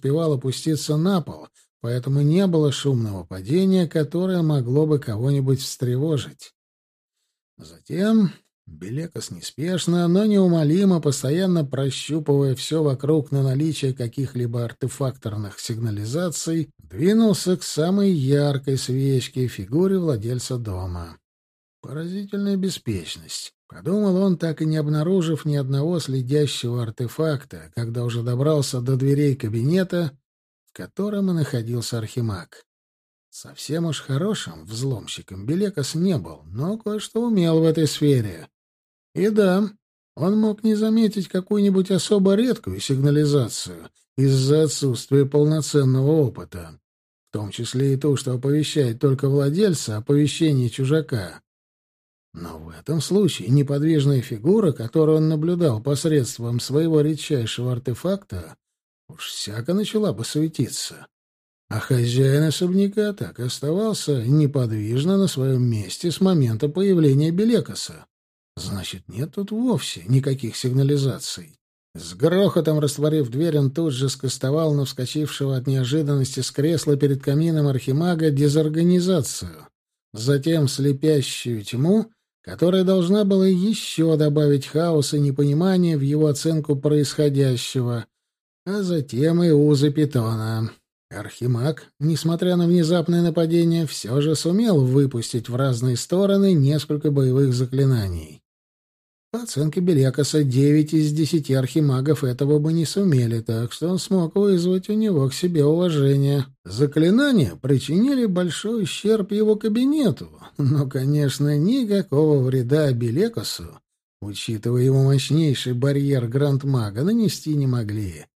успевал опуститься на пол, поэтому не было шумного падения, которое могло бы кого-нибудь встревожить. Затем Белекос неспешно, но неумолимо, постоянно прощупывая все вокруг на наличие каких-либо артефакторных сигнализаций, двинулся к самой яркой свечке и фигуре владельца дома. Поразительная беспечность. Подумал он, так и не обнаружив ни одного следящего артефакта, когда уже добрался до дверей кабинета, в котором и находился Архимаг. Совсем уж хорошим взломщиком Белекос не был, но кое-что умел в этой сфере. И да, он мог не заметить какую-нибудь особо редкую сигнализацию из-за отсутствия полноценного опыта, в том числе и ту, что оповещает только владельца о оповещении чужака. Но в этом случае неподвижная фигура, которую он наблюдал посредством своего редчайшего артефакта, уж всяко начала бы светиться. А хозяин особняка так и оставался неподвижно на своем месте с момента появления Белекоса. Значит, нет тут вовсе никаких сигнализаций. С грохотом растворив дверь, он тут же скостовал на вскочившего от неожиданности с кресла перед камином Архимага дезорганизацию. Затем слепящую тьму, которая должна была еще добавить хаоса и непонимания в его оценку происходящего, а затем и узы питона. Архимаг, несмотря на внезапное нападение, все же сумел выпустить в разные стороны несколько боевых заклинаний. По оценке Белекоса, 9 из 10 архимагов этого бы не сумели, так что он смог вызвать у него к себе уважение. Заклинания причинили большой ущерб его кабинету, но, конечно, никакого вреда Белекосу, учитывая его мощнейший барьер Грандмага, нанести не могли.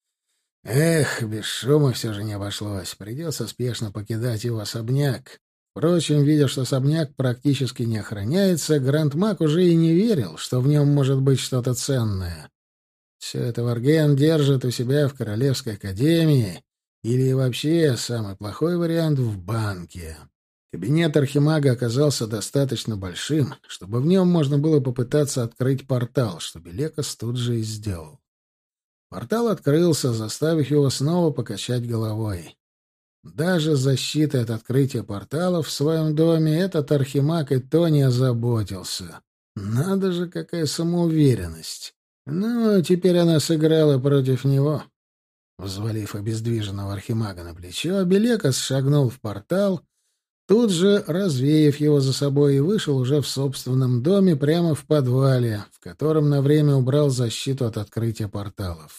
Эх, без шума все же не обошлось. Придется спешно покидать его особняк. Впрочем, видя, что особняк практически не охраняется, Грандмаг уже и не верил, что в нем может быть что-то ценное. Все это Варген держит у себя в Королевской академии, или вообще, самый плохой вариант, в банке. Кабинет Архимага оказался достаточно большим, чтобы в нем можно было попытаться открыть портал, что Белекос тут же и сделал. Портал открылся, заставив его снова покачать головой. Даже защитой от открытия порталов в своем доме этот Архимаг и то не озаботился. Надо же, какая самоуверенность. Ну, теперь она сыграла против него. Взвалив обездвиженного Архимага на плечо, Белекос шагнул в портал, тут же развеяв его за собой, и вышел уже в собственном доме прямо в подвале, в котором на время убрал защиту от открытия порталов.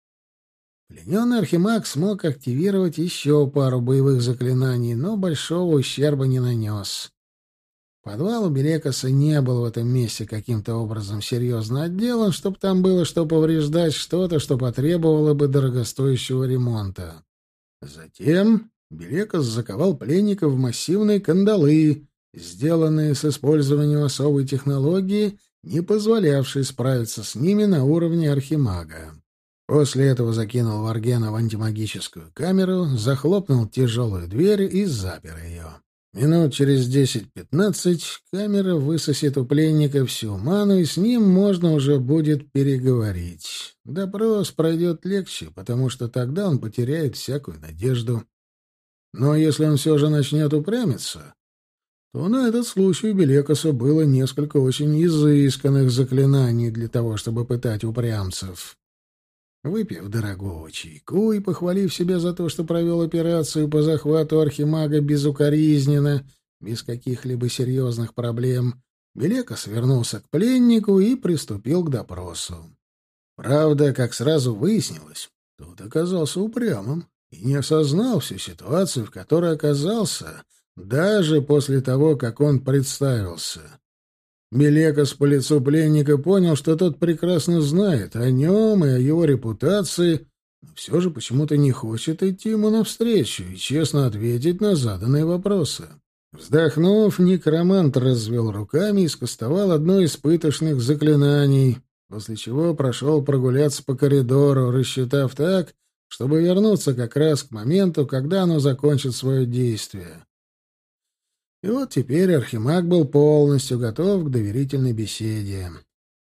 Плененный Архимаг смог активировать еще пару боевых заклинаний, но большого ущерба не нанес. Подвал у Белекоса не был в этом месте каким-то образом серьезно отделан, чтобы там было что повреждать, что-то, что потребовало бы дорогостоящего ремонта. Затем Белекос заковал пленника в массивные кандалы, сделанные с использованием особой технологии, не позволявшей справиться с ними на уровне Архимага. После этого закинул Варгена в антимагическую камеру, захлопнул тяжелую дверь и запер ее. Минут через 10-15 камера высосет у пленника всю ману, и с ним можно уже будет переговорить. Допрос пройдет легче, потому что тогда он потеряет всякую надежду. Но если он все же начнет упрямиться, то на этот случай у Белекоса было несколько очень изысканных заклинаний для того, чтобы пытать упрямцев. Выпив дорогого чайку и похвалив себя за то, что провел операцию по захвату Архимага безукоризненно, без каких-либо серьезных проблем, Белекос вернулся к пленнику и приступил к допросу. Правда, как сразу выяснилось, тот оказался упрямым и не осознал всю ситуацию, в которой оказался, даже после того, как он представился. Белекос по лицу пленника понял, что тот прекрасно знает о нем и о его репутации, но все же почему-то не хочет идти ему навстречу и честно ответить на заданные вопросы. Вздохнув, некромант развел руками и скостовал одно из пытошных заклинаний, после чего прошел прогуляться по коридору, рассчитав так, чтобы вернуться как раз к моменту, когда оно закончит свое действие. И вот теперь Архимаг был полностью готов к доверительной беседе.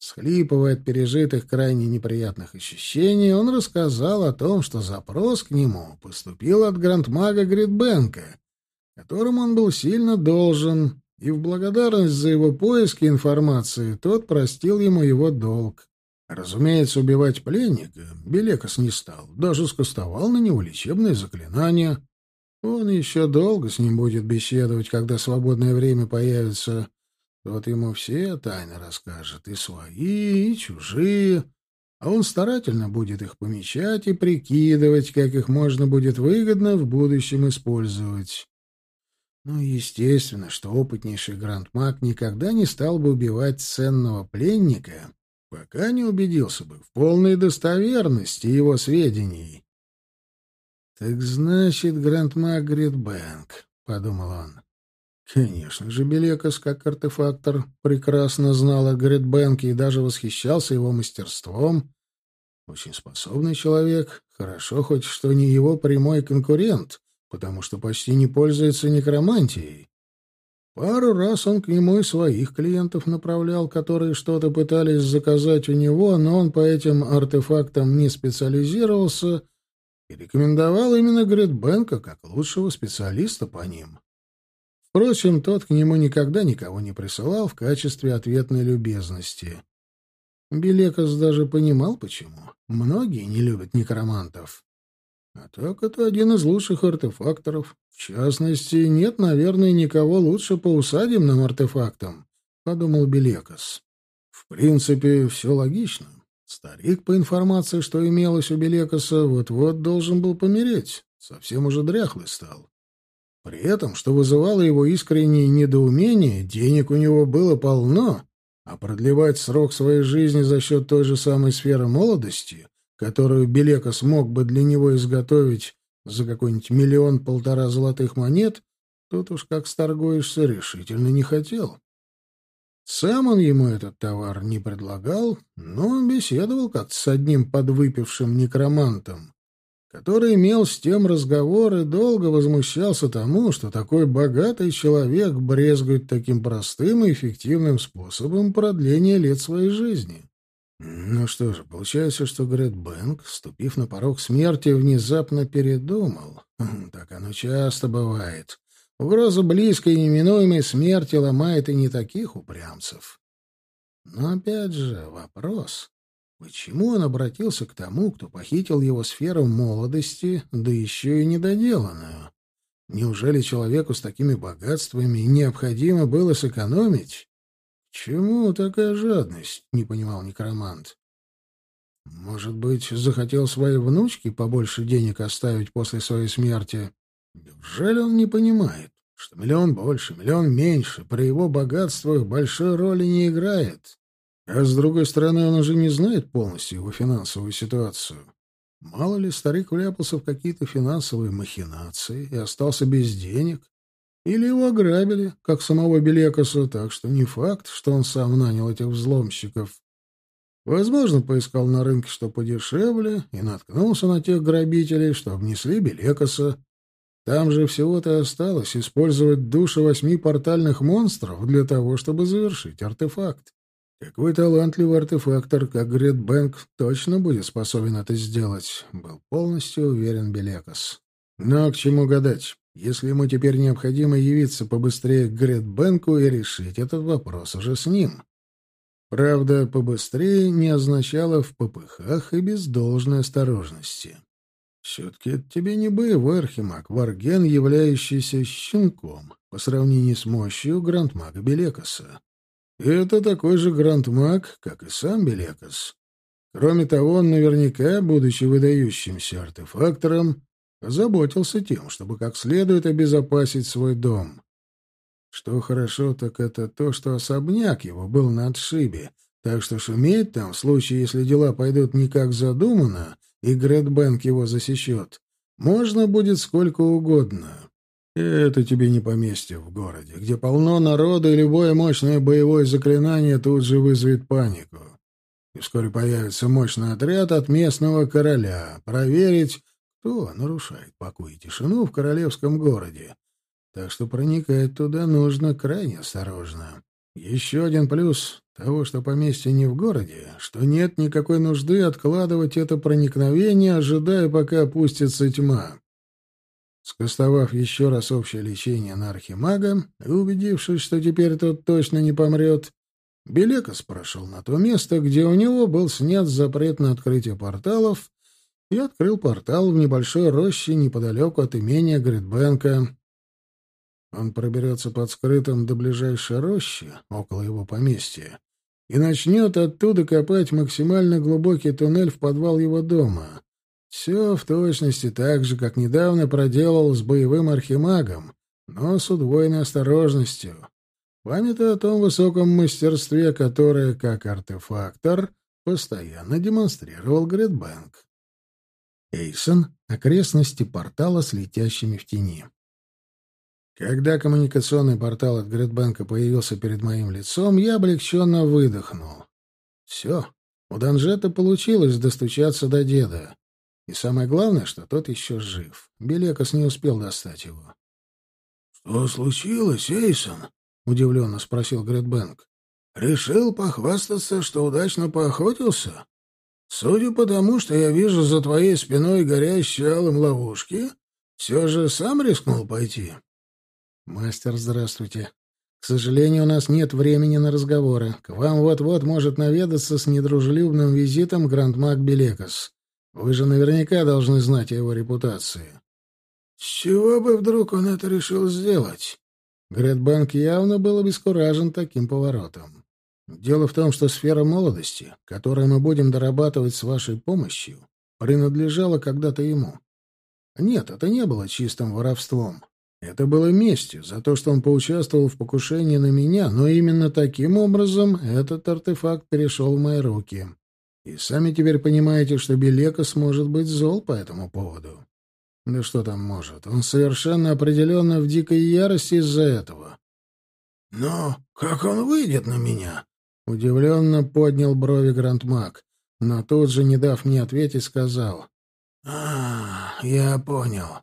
Схлипывая от пережитых крайне неприятных ощущений, он рассказал о том, что запрос к нему поступил от грандмага Гридбенка, которому он был сильно должен, и в благодарность за его поиски информации тот простил ему его долг. Разумеется, убивать пленника Белекос не стал, даже скостовал на него лечебное заклинание. Он еще долго с ним будет беседовать, когда свободное время появится. Тот ему все тайны расскажет, и свои, и чужие, а он старательно будет их помечать и прикидывать, как их можно будет выгодно в будущем использовать. Ну, естественно, что опытнейший грандмаг никогда не стал бы убивать ценного пленника, пока не убедился бы в полной достоверности его сведений. «Так значит, грандмаг Гридбенк», — подумал он. Конечно же, Белекос, как артефактор, прекрасно знал о Гридбенке и даже восхищался его мастерством. Очень способный человек, хорошо хоть что не его прямой конкурент, потому что почти не пользуется некромантией. Пару раз он к нему и своих клиентов направлял, которые что-то пытались заказать у него, но он по этим артефактам не специализировался и рекомендовал именно Гридбенка как лучшего специалиста по ним. Впрочем, тот к нему никогда никого не присылал в качестве ответной любезности. Белекос даже понимал, почему. Многие не любят некромантов. А так это один из лучших артефакторов. В частности, нет, наверное, никого лучше по усадебным артефактам, — подумал Белекос. В принципе, все логично. Старик, по информации, что имелось у Белекоса, вот-вот должен был помереть. Совсем уже дряхлый стал. При этом, что вызывало его искреннее недоумение, денег у него было полно, а продлевать срок своей жизни за счет той же самой сферы молодости, которую Белекос мог бы для него изготовить за какой-нибудь 1-1,5 золотых монет, тут уж как сторгуешься, решительно не хотел. Сам он ему этот товар не предлагал, но беседовал как-то с одним подвыпившим некромантом, который имел с тем разговор и долго возмущался тому, что такой богатый человек брезгует таким простым и эффективным способом продления лет своей жизни. Ну что же, получается, что Гридбенк, ступив на порог смерти, внезапно передумал. Так оно часто бывает. Угроза близкой и неминуемой смерти ломает и не таких упрямцев. Но опять же вопрос... Почему он обратился к тому, кто похитил его сферу молодости, да еще и недоделанную? Неужели человеку с такими богатствами необходимо было сэкономить? Чему такая жадность? Не понимал некромант. Может быть, захотел своей внучке побольше денег оставить после своей смерти? Неужели он не понимает, что 1 больше, 1 меньше при его богатствах большой роли не играет? А с другой стороны, он уже не знает полностью его финансовую ситуацию. Мало ли, старик вляпался в какие-то финансовые махинации и остался без денег. Или его ограбили, как самого Белекоса, так что не факт, что он сам нанял этих взломщиков. Возможно, поискал на рынке что подешевле и наткнулся на тех грабителей, что обнесли Белекоса. Там же всего-то осталось использовать души 8 портальных монстров для того, чтобы завершить артефакт. Какой талантливый артефактор, как Гридбенк, точно будет способен это сделать, был полностью уверен Белекос. Но к чему гадать, если ему теперь необходимо явиться побыстрее к Гридбенку и решить этот вопрос уже с ним. Правда, побыстрее не означало в попыхах и без должной осторожности. Все-таки это тебе не боевой архимаг Варген, являющийся щенком по сравнению с мощью грандмага Белекоса. Это такой же грандмаг, как и сам Белекос. Кроме того, он наверняка, будучи выдающимся артефактором, озаботился тем, чтобы как следует обезопасить свой дом. Что хорошо, так это то, что особняк его был на отшибе, так что шуметь там, в случае, если дела пойдут не как задумано, и Гридбенк его засечет, можно будет сколько угодно. Это тебе не поместье в городе, где полно народу, и любое мощное боевое заклинание тут же вызовет панику. И вскоре появится мощный отряд от местного короля проверить, кто нарушает покой и тишину в королевском городе. Так что проникать туда нужно крайне осторожно. Еще один плюс Того, что поместье не в городе, что нет никакой нужды откладывать это проникновение, ожидая, пока опустится тьма. Скостовав еще раз общее лечение на архимага и убедившись, что теперь тот точно не помрет, Белекос прошел на то место, где у него был снят запрет на открытие порталов, и открыл портал в небольшой роще неподалеку от имения Гридбенка. Он проберется под скрытым до ближайшей рощи, около его поместья, и начнет оттуда копать максимально глубокий туннель в подвал его дома. Все в точности так же, как недавно проделал с боевым архимагом, но с удвоенной осторожностью, памятуя о том высоком мастерстве, которое, как артефактор, постоянно демонстрировал Гридбенк. Эйсон — окрестности портала с летящими в тени. Когда коммуникационный портал от Гридбенка появился перед моим лицом, я облегченно выдохнул. Все, у Данжета получилось достучаться до деда. И самое главное, что тот еще жив. Белекос не успел достать его. — Что случилось, Эйсон? — удивленно спросил Гридбенк. — Решил похвастаться, что удачно поохотился? Судя по тому, что я вижу за твоей спиной горящие алым ловушки, все же сам рискнул пойти? — Мастер, здравствуйте. К сожалению, у нас нет времени на разговоры. К вам вот-вот может наведаться с недружелюбным визитом грандмаг Белекос. Вы же наверняка должны знать о его репутации. — С чего бы вдруг он это решил сделать? Гридбенк явно был обескуражен таким поворотом. Дело в том, что сфера молодости, которую мы будем дорабатывать с вашей помощью, принадлежала когда-то ему. Нет, это не было чистым воровством. Это было местью за то, что он поучаствовал в покушении на меня, но именно таким образом этот артефакт перешел в мои руки. И сами теперь понимаете, что Белекос может быть зол по этому поводу. Да что там может? Он совершенно определенно в дикой ярости из-за этого. — Но как он выйдет на меня? — удивленно поднял брови грандмаг, но тут же, не дав мне ответить, сказал. — я понял.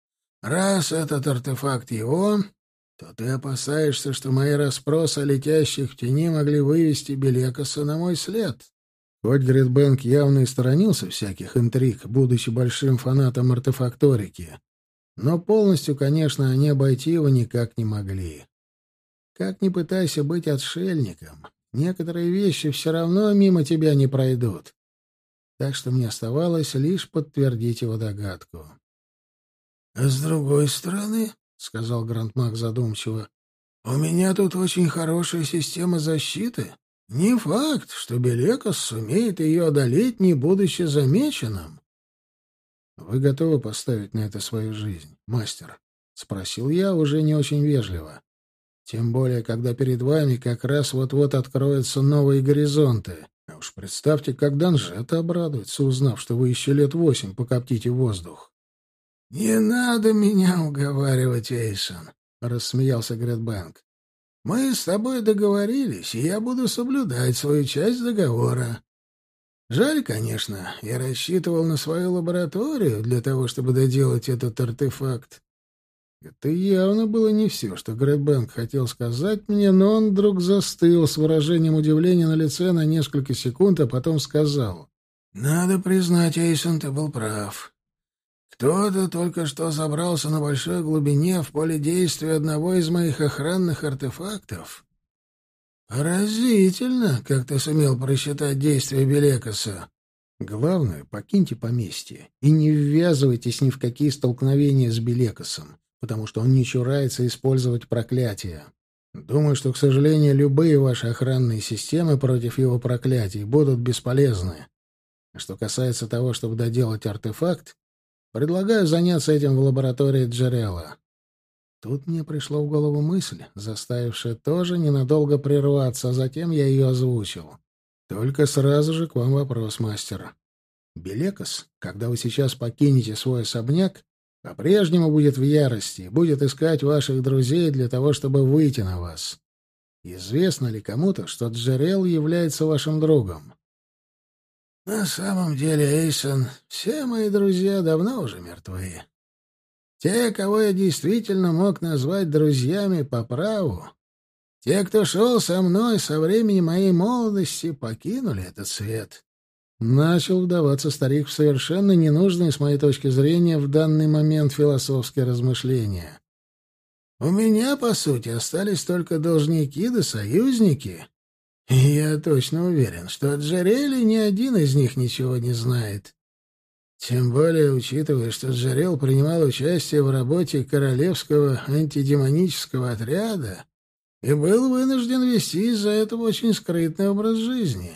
Раз этот артефакт его, то ты опасаешься, что мои расспросы о летящих в тени могли вывести Белекоса на мой след. Хоть Гридбенк явно и сторонился всяких интриг, будучи большим фанатом артефакторики, но полностью, конечно, они обойти его никак не могли. Как ни пытайся быть отшельником, некоторые вещи все равно мимо тебя не пройдут. Так что мне оставалось лишь подтвердить его догадку. — А с другой стороны, — сказал грандмаг задумчиво, — у меня тут очень хорошая система защиты. Не факт, что Белекос сумеет ее одолеть, не будучи замеченным. — Вы готовы поставить на это свою жизнь, мастер? — спросил я уже не очень вежливо. Тем более, когда перед вами как раз вот-вот откроются новые горизонты. А уж представьте, как Данжета обрадуется, узнав, что вы еще лет 8 покоптите воздух. — Не надо меня уговаривать, Эйсон, — рассмеялся Гридбенк. — Мы с тобой договорились, и я буду соблюдать свою часть договора. Жаль, конечно, я рассчитывал на свою лабораторию для того, чтобы доделать этот артефакт. Это явно было не все, что Гридбенк хотел сказать мне, но он вдруг застыл с выражением удивления на лице на несколько секунд, а потом сказал. — Надо признать, Эйсон, ты был прав. Кто-то только что забрался на большой глубине в поле действия одного из моих охранных артефактов. Поразительно, как ты сумел просчитать действия Белекоса. Главное, покиньте поместье и не ввязывайтесь ни в какие столкновения с Белекосом, потому что он не чурается использовать проклятия. Думаю, что, к сожалению, любые ваши охранные системы против его проклятий будут бесполезны. А что касается того, чтобы доделать артефакт, предлагаю заняться этим в лаборатории Джерелла. Тут мне пришла в голову мысль, заставившая тоже ненадолго прерваться, а затем я ее озвучил. Только сразу же к вам вопрос, мастер. Белекос, когда вы сейчас покинете свой особняк, по-прежнему будет в ярости, будет искать ваших друзей для того, чтобы выйти на вас. Известно ли кому-то, что Джерелл является вашим другом? На самом деле, Эйсон, все мои друзья давно уже мертвы. Те, кого я действительно мог назвать друзьями по праву, Те, кто шел со мной со времени моей молодости, покинули этот свет. Начал вдаваться старик в совершенно ненужные, с моей точки зрения, в данный момент философские размышления. У меня, по сути, остались только должники да союзники. И я точно уверен, что о Джереле ни один из них ничего не знает. Тем более, учитывая, что Джерел принимал участие в работе Королевского антидемонического отряда и был вынужден вести из-за этого очень скрытный образ жизни.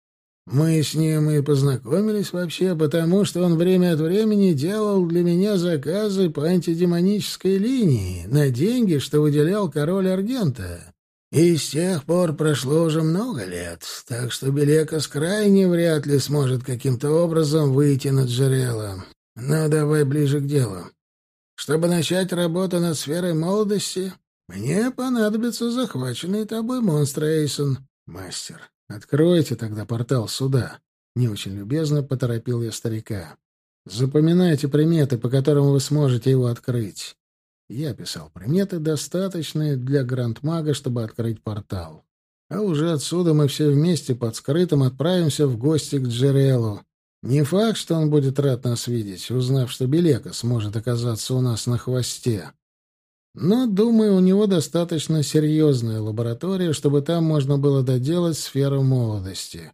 Мы с ним и познакомились вообще потому, что он время от времени делал для меня заказы по антидемонической линии на деньги, что выделял король Аргента. И с тех пор прошло уже много лет, так что Белекос крайне вряд ли сможет каким-то образом выйти на Джерела. Но давай ближе к делу. Чтобы начать работу над сферой молодости, мне понадобятся захваченные тобой монстры, Эйсон. Мастер, откройте тогда портал сюда. Не очень любезно поторопил я старика. Запоминайте приметы, по которым вы сможете его открыть. Я писал приметы, достаточные для грандмага, чтобы открыть портал. А уже отсюда мы все вместе под скрытым отправимся в гости к Джерелу. Не факт, что он будет рад нас видеть, узнав, что Белека сможет оказаться у нас на хвосте. Но, думаю, у него достаточно серьезная лаборатория, чтобы там можно было доделать сферу молодости.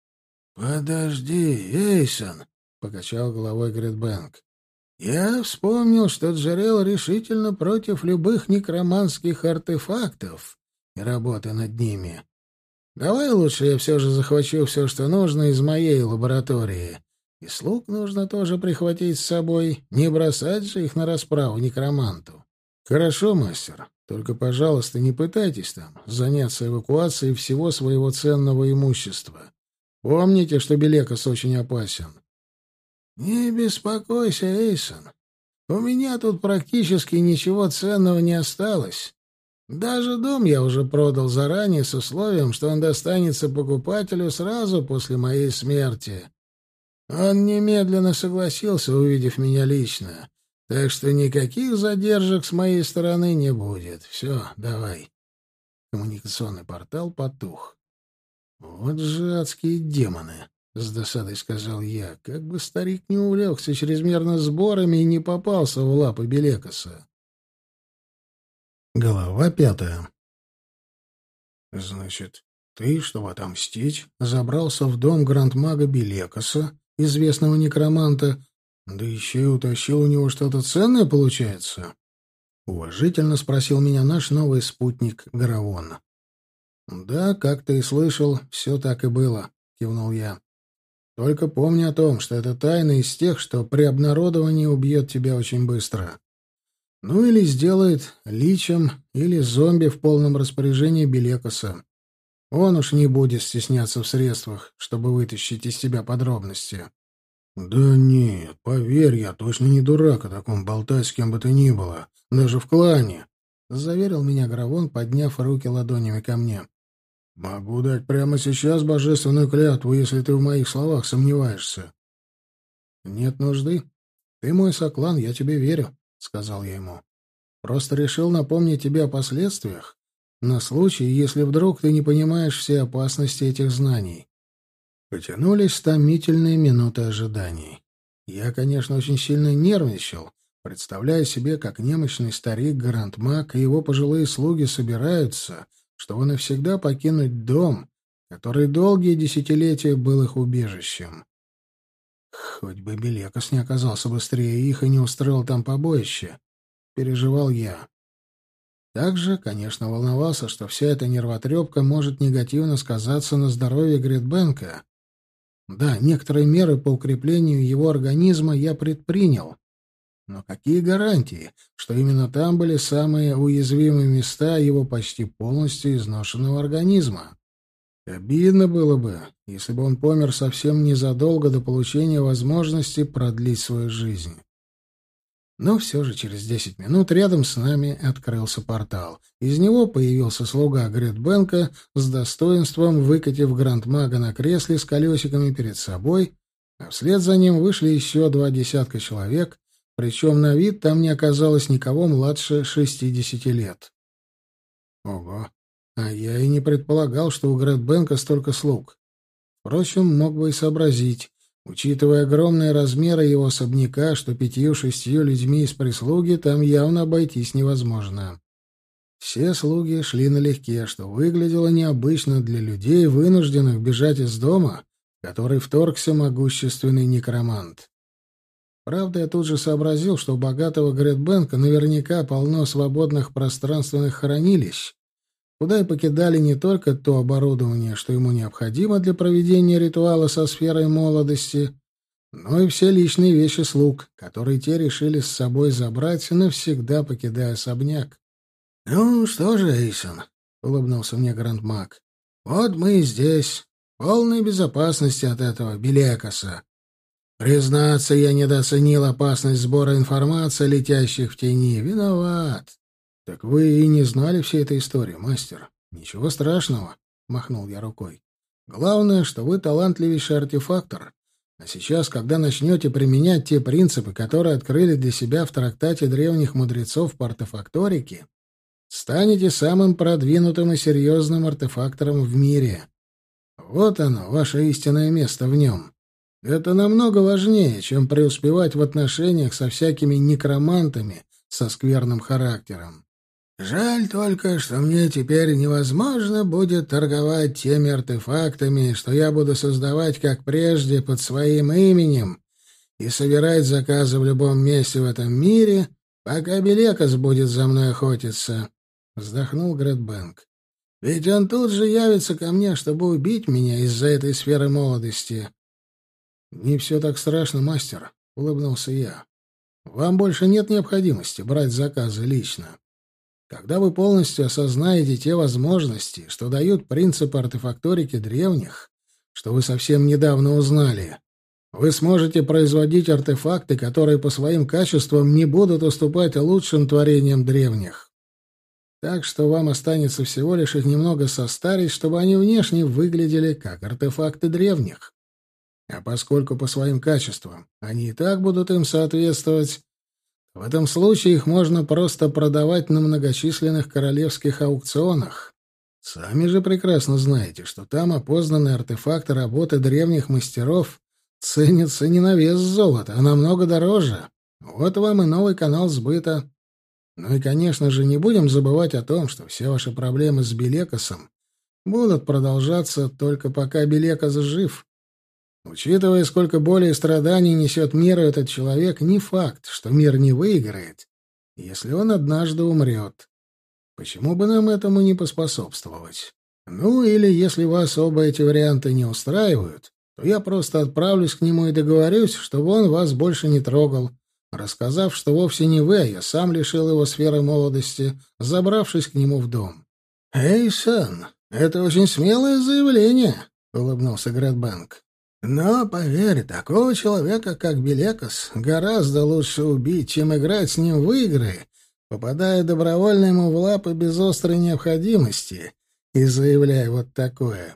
«Подожди, Эйсон!» — покачал головой Гридбэнк. «Я вспомнил, что Джерел решительно против любых некроманских артефактов и работы над ними. Давай лучше я все же захвачу все, что нужно из моей лаборатории. И слуг нужно тоже прихватить с собой, не бросать же их на расправу некроманту». «Хорошо, мастер. Только, пожалуйста, не пытайтесь там заняться эвакуацией всего своего ценного имущества. Помните, что Белекос очень опасен». «Не беспокойся, Эйсон. У меня тут практически ничего ценного не осталось. Даже дом я уже продал заранее с условием, что он достанется покупателю сразу после моей смерти. Он немедленно согласился, увидев меня лично. Так что никаких задержек с моей стороны не будет. Все, давай». Коммуникационный портал потух. «Вот же адские демоны!» — с досадой сказал я. Как бы старик не увлекся чрезмерно сборами и не попался в лапы Белекоса. Глава 5. «Значит, ты, чтобы отомстить, забрался в дом грандмага Белекоса, известного некроманта, да еще и утащил у него что-то ценное, получается?» — уважительно спросил меня наш новый спутник Гаравон. «Да, как ты и слышал, все так и было», — кивнул я. «Только помни о том, что это тайна из тех, что при обнародовании убьет тебя очень быстро. Ну или сделает личем или зомби в полном распоряжении Белекоса. Он уж не будет стесняться в средствах, чтобы вытащить из тебя подробности». «Да нет, поверь, я точно не дурак о таком болтать с кем бы то ни было, даже в клане», — заверил меня Гравон, подняв руки ладонями ко мне. «Могу дать прямо сейчас божественную клятву, если ты в моих словах сомневаешься». «Нет нужды. Ты мой соклан, я тебе верю», — сказал я ему. «Просто решил напомнить тебе о последствиях, на случай, если вдруг ты не понимаешь все опасности этих знаний». Потянулись томительные минуты ожиданий. Я, конечно, очень сильно нервничал, представляя себе, как немощный старик Грандмаг и его пожилые слуги собираются, чтобы навсегда покинуть дом, который долгие десятилетия был их убежищем. Хоть бы Белекос не оказался быстрее их и не устроил там побоище, переживал я. Также, конечно, волновался, что вся эта нервотрепка может негативно сказаться на здоровье Гридбенка. Да, некоторые меры по укреплению его организма я предпринял. Но какие гарантии, что именно там были самые уязвимые места его почти полностью изношенного организма? Обидно было бы, если бы он помер совсем незадолго до получения возможности продлить свою жизнь. Но все же через 10 минут рядом с нами открылся портал. Из него появился слуга Гридбенка с достоинством, выкатив грандмага на кресле с колесиками перед собой, а вслед за ним вышли еще 2 десятка человек, причем на вид там не оказалось никого младше 60 лет. «Ого! А я и не предполагал, что у Грэдбенка столько слуг. Впрочем, мог бы и сообразить, учитывая огромные размеры его особняка, что 5-6 людьми из прислуги там явно обойтись невозможно. Все слуги шли налегке, что выглядело необычно для людей, вынужденных бежать из дома, в который вторгся могущественный некромант. Правда, я тут же сообразил, что у богатого Грэдбенка наверняка полно свободных пространственных хранилищ, куда и покидали не только то оборудование, что ему необходимо для проведения ритуала со сферой молодости, но и все личные вещи слуг, которые те решили с собой забрать, навсегда покидая особняк. «Ну что же, Эйсон», — улыбнулся мне Грандмаг, — «вот мы и здесь, в полной безопасности от этого Белекоса. Признаться, я недооценил опасность сбора информации, летящих в тени. Виноват». «Так вы и не знали всей этой истории, мастер. Ничего страшного», — махнул я рукой. «Главное, что вы талантливейший артефактор. А сейчас, когда начнете применять те принципы, которые открыли для себя в трактате древних мудрецов по артефакторике, станете самым продвинутым и серьезным артефактором в мире. Вот оно, ваше истинное место в нем. Это намного важнее, чем преуспевать в отношениях со всякими некромантами со скверным характером. Жаль только, что мне теперь невозможно будет торговать теми артефактами, что я буду создавать, как прежде, под своим именем и собирать заказы в любом месте в этом мире, пока Белекос будет за мной охотиться». Вздохнул Грэдбенк. «Ведь он тут же явится ко мне, чтобы убить меня из-за этой сферы молодости». «Не все так страшно, мастер», — улыбнулся я. «Вам больше нет необходимости брать заказы лично. Когда вы полностью осознаете те возможности, что дают принципы артефакторики древних, что вы совсем недавно узнали, вы сможете производить артефакты, которые по своим качествам не будут уступать лучшим творениям древних. Так что вам останется всего лишь их немного состарить, чтобы они внешне выглядели как артефакты древних. А поскольку по своим качествам они и так будут им соответствовать, в этом случае их можно просто продавать на многочисленных королевских аукционах. Сами же прекрасно знаете, что там опознанные артефакты работы древних мастеров ценятся не на вес золота, а намного дороже. Вот вам и новый канал сбыта. Ну и, конечно же, не будем забывать о том, что все ваши проблемы с Белекосом будут продолжаться только пока Белекос жив. Учитывая, сколько боли и страданий несет миру этот человек, не факт, что мир не выиграет, если он однажды умрет. Почему бы нам этому не поспособствовать? Ну, или если вас оба эти варианты не устраивают, то я просто отправлюсь к нему и договорюсь, чтобы он вас больше не трогал, рассказав, что вовсе не вы, а я сам лишил его сферы молодости, забравшись к нему в дом. — Эй, сын, это очень смелое заявление, — улыбнулся Грэдбенк. — Но, поверь, такого человека, как Белекос, гораздо лучше убить, чем играть с ним в игры, попадая добровольно ему в лапы без острой необходимости и заявляя вот такое.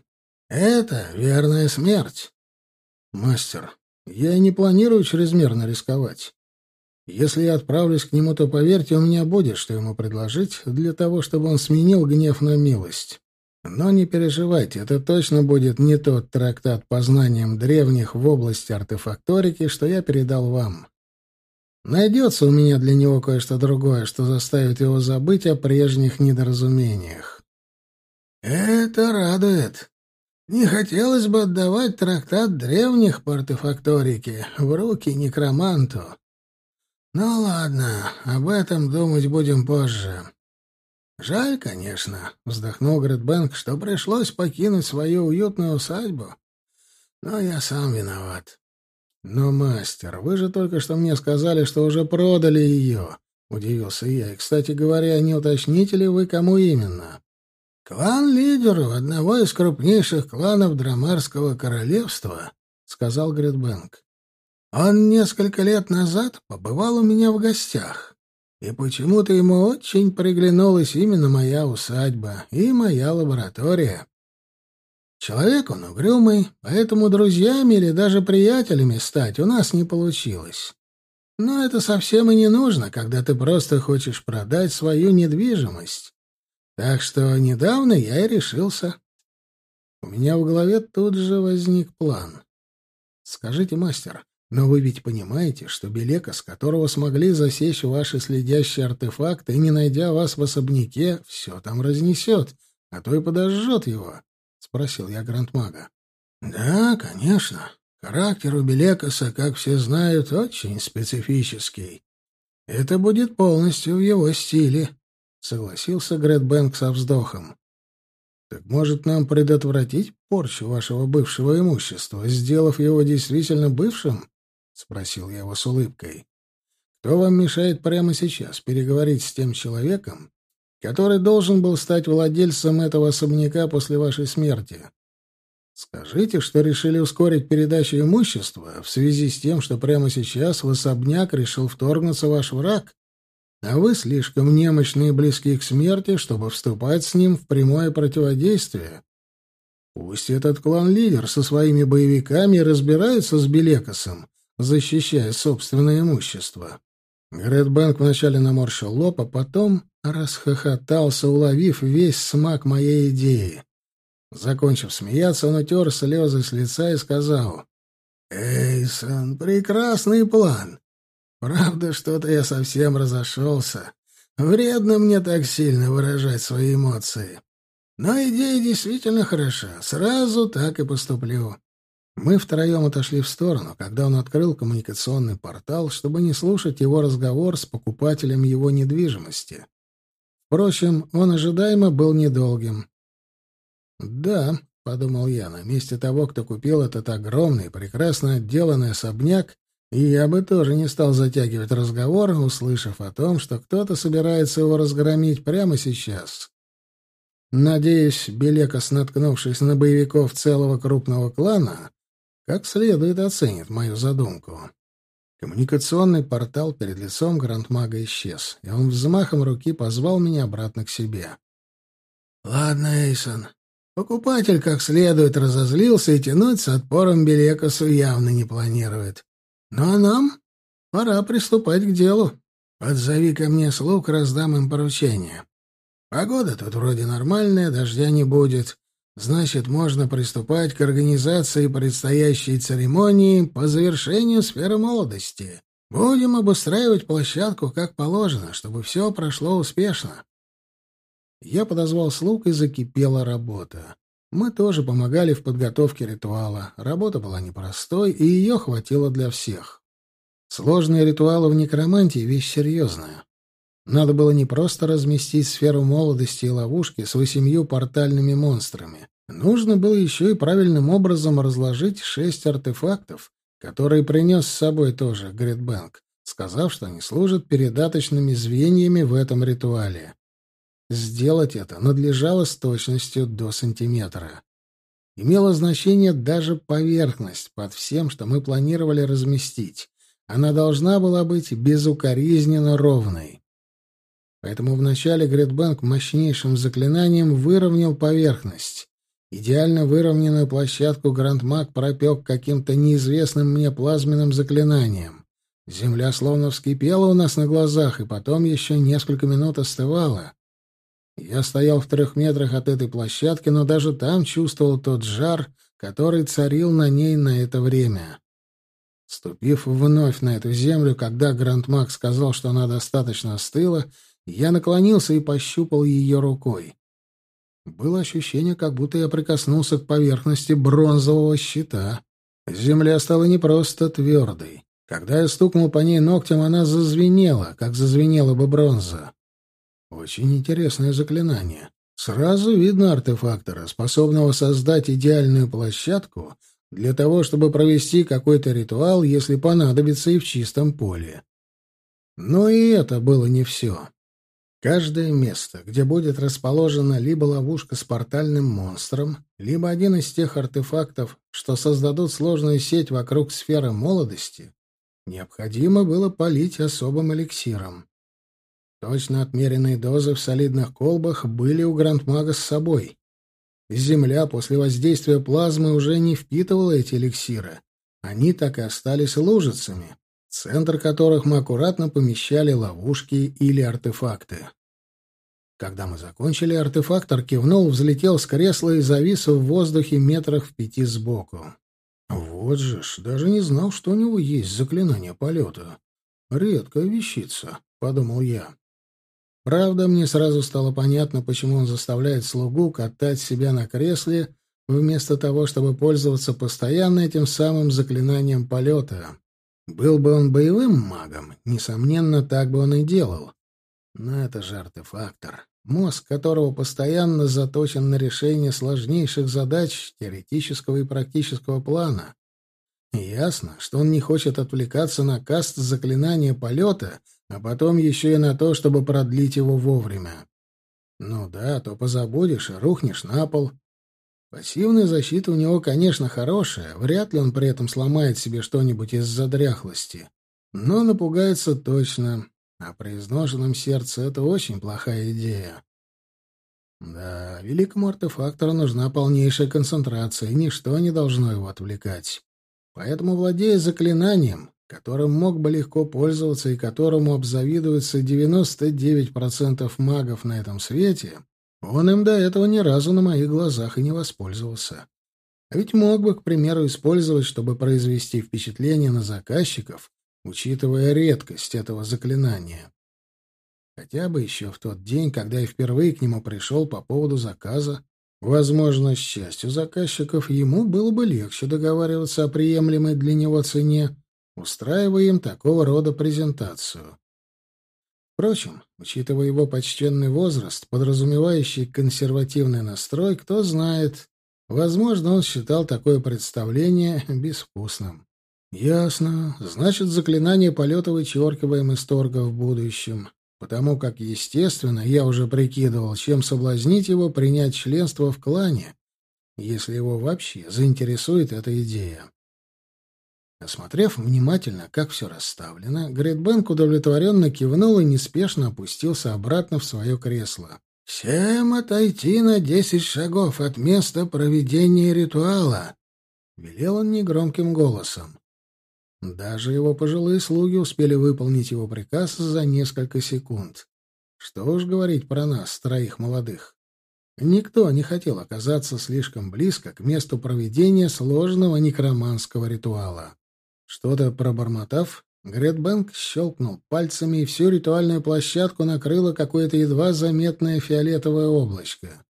Это верная смерть. — Мастер, я не планирую чрезмерно рисковать. Если я отправлюсь к нему, то, поверьте, у меня будет, что ему предложить, для того, чтобы он сменил гнев на милость. Но не переживайте, это точно будет не тот трактат по знаниям древних в области артефакторики, что я передал вам. Найдется у меня для него кое-что другое, что заставит его забыть о прежних недоразумениях. Это радует. Не хотелось бы отдавать трактат древних по артефакторике в руки некроманту. Ну ладно, об этом думать будем позже. Жаль, конечно, вздохнул Грэдбенк, что пришлось покинуть свою уютную усадьбу. Но я сам виноват. Но, мастер, вы же только что мне сказали, что уже продали ее, удивился я. И, кстати говоря, не уточните ли вы, кому именно? Клан-лидеру одного из крупнейших кланов Драмарского королевства, сказал Грэдбенк. Он несколько лет назад побывал у меня в гостях, и почему-то ему очень приглянулась именно моя усадьба и моя лаборатория. Человек он угрюмый, поэтому друзьями или даже приятелями стать у нас не получилось. Но это совсем и не нужно, когда ты просто хочешь продать свою недвижимость. Так что недавно я и решился. У меня в голове тут же возник план. Скажите, мастер, но вы ведь понимаете, что Белека, с которого смогли засечь ваши следящие артефакты, и, не найдя вас в особняке, все там разнесет, а то и подожжет его? — спросил я Грандмага. — Да, конечно. Характер у Белекаса, как все знают, очень специфический. Это будет полностью в его стиле, — согласился Гретбэнк со вздохом. — Так может нам предотвратить порчу вашего бывшего имущества, сделав его действительно бывшим? — спросил я его с улыбкой. — Кто вам мешает прямо сейчас переговорить с тем человеком, который должен был стать владельцем этого особняка после вашей смерти? Скажите, что решили ускорить передачу имущества в связи с тем, что прямо сейчас в особняк решил вторгнуться ваш враг, а вы слишком немощны и близки к смерти, чтобы вступать с ним в прямое противодействие. Пусть этот клан-лидер со своими боевиками разбирается с Белекасом, защищая собственное имущество. Гретбэнк вначале наморщил лоб, а потом расхохотался, уловив весь смак моей идеи. Закончив смеяться, он утер слезы с лица и сказал: «Эйсон, прекрасный план. Правда, что-то я совсем разошелся. Вредно мне так сильно выражать свои эмоции. Но идея действительно хороша. Сразу так и поступлю». Мы втроем отошли в сторону, когда он открыл коммуникационный портал, чтобы не слушать его разговор с покупателем его недвижимости. Впрочем, он ожидаемо был недолгим. «Да», — подумал я, — «на месте того, кто купил этот огромный, прекрасно отделанный особняк, и я бы тоже не стал затягивать разговор, услышав о том, что кто-то собирается его разгромить прямо сейчас. Надеюсь, Белекас, наткнувшись на боевиков целого крупного клана, как следует оценит мою задумку». Коммуникационный портал перед лицом Грандмага исчез, и он взмахом руки позвал меня обратно к себе. «Ладно, Эйсон». Покупатель как следует разозлился и тянуть с отпором Белекасу явно не планирует. Ну а нам пора приступать к делу. Подзови ко мне слуг, раздам им поручение. Погода тут вроде нормальная, дождя не будет. Значит, можно приступать к организации предстоящей церемонии по завершению сферы молодости. Будем обустраивать площадку как положено, чтобы все прошло успешно. Я подозвал слуг, и закипела работа. Мы тоже помогали в подготовке ритуала. Работа была непростой, и ее хватило для всех. Сложные ритуалы в некромантии — вещь серьезная. Надо было не просто разместить сферу молодости и ловушки с 8 портальными монстрами. Нужно было еще и правильным образом разложить 6 артефактов, которые принес с собой тоже Гретбэнк, сказав, что они служат передаточными звеньями в этом ритуале. Сделать это надлежало с точностью до сантиметра. Имело значение даже поверхность под всем, что мы планировали разместить. Она должна была быть безукоризненно ровной. Поэтому вначале Гретбэнк мощнейшим заклинанием выровнял поверхность. Идеально выровненную площадку Грандмаг пропек каким-то неизвестным мне плазменным заклинанием. Земля словно вскипела у нас на глазах, и потом еще несколько минут остывала. Я стоял в 3 метрах от этой площадки, но даже там чувствовал тот жар, который царил на ней на это время. Ступив вновь на эту землю, когда Грандмаг сказал, что она достаточно остыла, я наклонился и пощупал ее рукой. Было ощущение, как будто я прикоснулся к поверхности бронзового щита. Земля стала не просто твердой. Когда я стукнул по ней ногтем, она зазвенела, как зазвенела бы бронза. Очень интересное заклинание. Сразу видно артефактора, способного создать идеальную площадку для того, чтобы провести какой-то ритуал, если понадобится, и в чистом поле. Но и это было не все. Каждое место, где будет расположена либо ловушка с портальным монстром, либо один из тех артефактов, что создадут сложную сеть вокруг сферы молодости, необходимо было полить особым эликсиром. Точно отмеренные дозы в солидных колбах были у Грандмага с собой. Земля после воздействия плазмы уже не впитывала эти эликсиры. Они так и остались лужицами, в центр которых мы аккуратно помещали ловушки или артефакты. Когда мы закончили, артефактор кивнул, взлетел с кресла и завис в воздухе метрах в 5 сбоку. Вот же ж, даже не знал, что у него есть заклинание полета. Редкая вещица, — подумал я. Правда, мне сразу стало понятно, почему он заставляет слугу катать себя на кресле, вместо того, чтобы пользоваться постоянно этим самым заклинанием полета. Был бы он боевым магом, несомненно, так бы он и делал. Но это же артефактор, мозг которого постоянно заточен на решение сложнейших задач теоретического и практического плана. И ясно, что он не хочет отвлекаться на каст заклинания полета, а потом еще и на то, чтобы продлить его вовремя. Ну да, то позабудешь и рухнешь на пол. Пассивная защита у него, конечно, хорошая, вряд ли он при этом сломает себе что-нибудь из-за дряхлости. Но напугается точно, а при изношенном сердце это очень плохая идея. Да, великому артефактору нужна полнейшая концентрация, и ничто не должно его отвлекать. Поэтому, владея заклинанием, которым мог бы легко пользоваться и которому обзавидуются 99% магов на этом свете, он им до этого ни разу на моих глазах и не воспользовался. А ведь мог бы, к примеру, использовать, чтобы произвести впечатление на заказчиков, учитывая редкость этого заклинания. Хотя бы еще в тот день, когда я впервые к нему пришел по поводу заказа, возможно, с частью заказчиков ему было бы легче договариваться о приемлемой для него цене, устраивая им такого рода презентацию. Впрочем, учитывая его почтенный возраст, подразумевающий консервативный настрой, кто знает, возможно, он считал такое представление безвкусным. Ясно. Значит, заклинание полета вычеркиваем из торга в будущем, потому как, естественно, я уже прикидывал, чем соблазнить его принять членство в клане, если его вообще заинтересует эта идея. Осмотрев внимательно, как все расставлено, Грейдбэнк удовлетворенно кивнул и неспешно опустился обратно в свое кресло. «Всем отойти на 10 шагов от места проведения ритуала!» — велел он негромким голосом. Даже его пожилые слуги успели выполнить его приказ за несколько секунд. Что уж говорить про нас, троих молодых. Никто не хотел оказаться слишком близко к месту проведения сложного некроманского ритуала. Что-то пробормотав, Грейдбэнк щелкнул пальцами, и всю ритуальную площадку накрыло какое-то едва заметное фиолетовое облачко.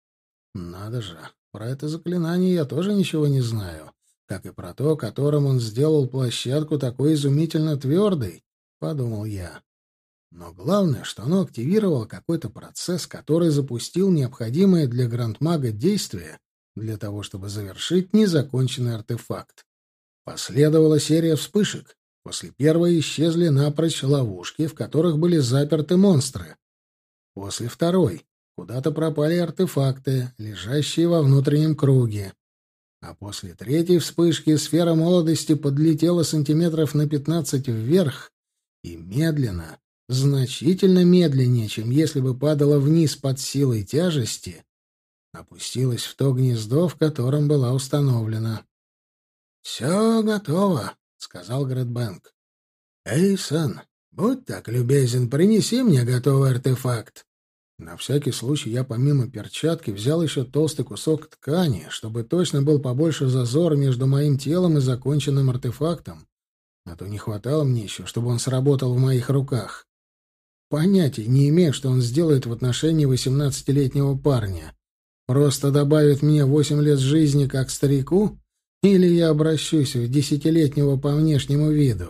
Надо же, про это заклинание я тоже ничего не знаю, как и про то, которым он сделал площадку такой изумительно твердой, — подумал я. Но главное, что оно активировало какой-то процесс, который запустил необходимое для грандмага действие для того, чтобы завершить незаконченный артефакт. Последовала серия вспышек. После первой исчезли напрочь ловушки, в которых были заперты монстры. После второй куда-то пропали артефакты, лежащие во внутреннем круге. А после третьей вспышки сфера молодости подлетела сантиметров на 15 вверх и медленно, значительно медленнее, чем если бы падала вниз под силой тяжести, опустилась в то гнездо, в котором была установлена. «Все готово», — сказал Грейдбэнк. «Эйсон, будь так любезен, принеси мне готовый артефакт». На всякий случай я помимо перчатки взял еще толстый кусок ткани, чтобы точно был побольше зазор между моим телом и законченным артефактом, а то не хватало мне еще, чтобы он сработал в моих руках. Понятия не имею, что он сделает в отношении 18-летнего парня. Просто добавит мне 8 лет жизни как старику? Или я обращусь в 10-летнего по внешнему виду?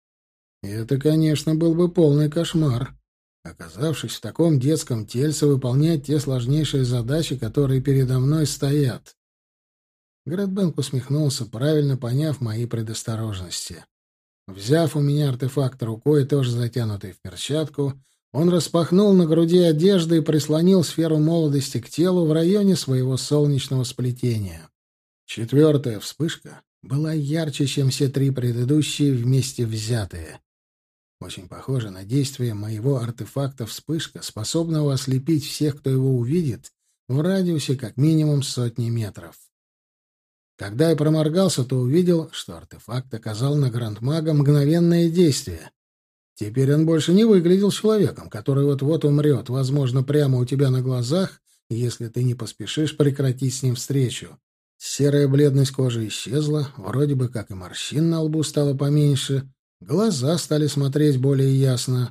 Это, конечно, был бы полный кошмар. Оказавшись в таком детском тельце, выполнять те сложнейшие задачи, которые передо мной стоят. Грейдбэнк усмехнулся, правильно поняв мои предосторожности. Взяв у меня артефакт рукой, тоже затянутый в перчатку, он распахнул на груди одежду и прислонил сферу молодости к телу в районе своего солнечного сплетения. Четвертая вспышка была ярче, чем все три предыдущие вместе взятые. Очень похоже на действие моего артефакта вспышка, способного ослепить всех, кто его увидит, в радиусе как минимум 100 метров. Когда я проморгался, то увидел, что артефакт оказал на грандмага мгновенное действие. Теперь он больше не выглядел человеком, который вот-вот умрет, возможно, прямо у тебя на глазах, если ты не поспешишь прекратить с ним встречу. Серая бледность кожи исчезла, вроде бы как и морщин на лбу стало поменьше, глаза стали смотреть более ясно.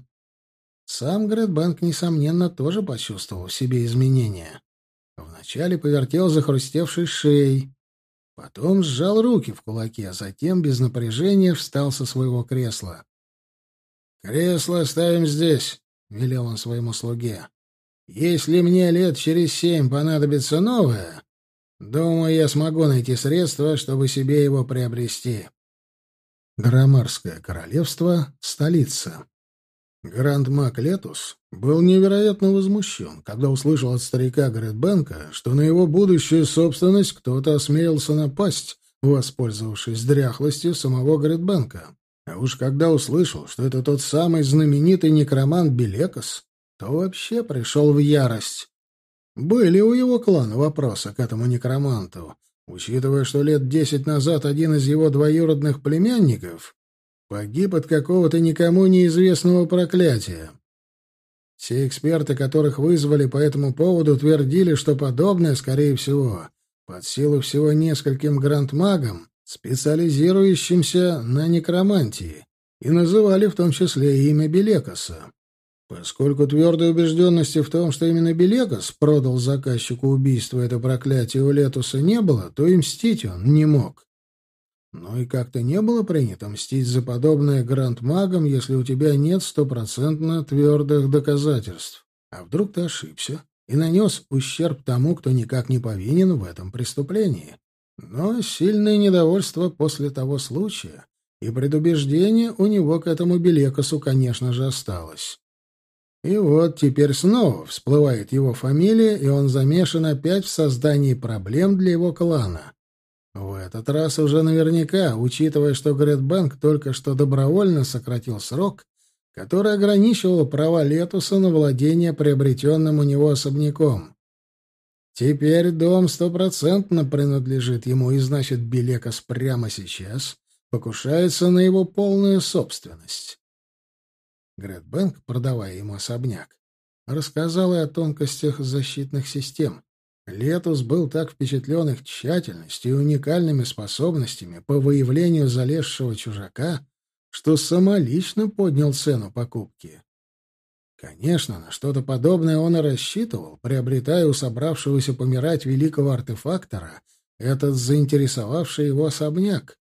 Сам Грэдбанк, несомненно, тоже почувствовал в себе изменения. Вначале повертел захрустевшей шеей, потом сжал руки в кулаки, а затем без напряжения встал со своего кресла. «Кресло оставим здесь», — велел он своему слуге. «Если мне лет через 7 понадобится новое, думаю, я смогу найти средства, чтобы себе его приобрести». Громарское королевство, столица. Гранд-маг Летус был невероятно возмущен, когда услышал от старика Грэдбанка, что на его будущую собственность кто-то осмелился напасть, воспользовавшись дряхлостью самого Грэдбанка. А уж когда услышал, что это тот самый знаменитый некромант Белекос, то вообще пришел в ярость. Были у его клана вопросы к этому некроманту, учитывая, что лет 10 назад один из его двоюродных племянников погиб от какого-то никому неизвестного проклятия. Все эксперты, которых вызвали по этому поводу, твердили, что подобное, скорее всего, под силу всего нескольким грандмагам, специализирующимся на некромантии, и называли в том числе имя Белекоса. Поскольку твердой убежденности в том, что именно Белекос продал заказчику убийства это проклятие, у Летуса не было, то и мстить он не мог. Но и как-то не было принято мстить за подобное грандмагам, если у тебя нет стопроцентно твердых доказательств. А вдруг ты ошибся и нанес ущерб тому, кто никак не повинен в этом преступлении? Но сильное недовольство после того случая и предубеждение у него к этому Белекосу, конечно же, осталось. И вот теперь снова всплывает его фамилия, и он замешан опять в создании проблем для его клана. В этот раз уже наверняка, учитывая, что Грэдбанк только что добровольно сократил срок, который ограничивал права Летуса на владение приобретенным у него особняком. Теперь дом стопроцентно принадлежит ему, и значит, Белекос прямо сейчас покушается на его полную собственность. Грэдбанк, продавая ему особняк, рассказал и о тонкостях защитных систем. Летус был так впечатлен их тщательностью и уникальными способностями по выявлению залезшего чужака, что самолично поднял цену покупки. Конечно, на что-то подобное он и рассчитывал, приобретая у собравшегося помирать великого артефактора этот заинтересовавший его особняк.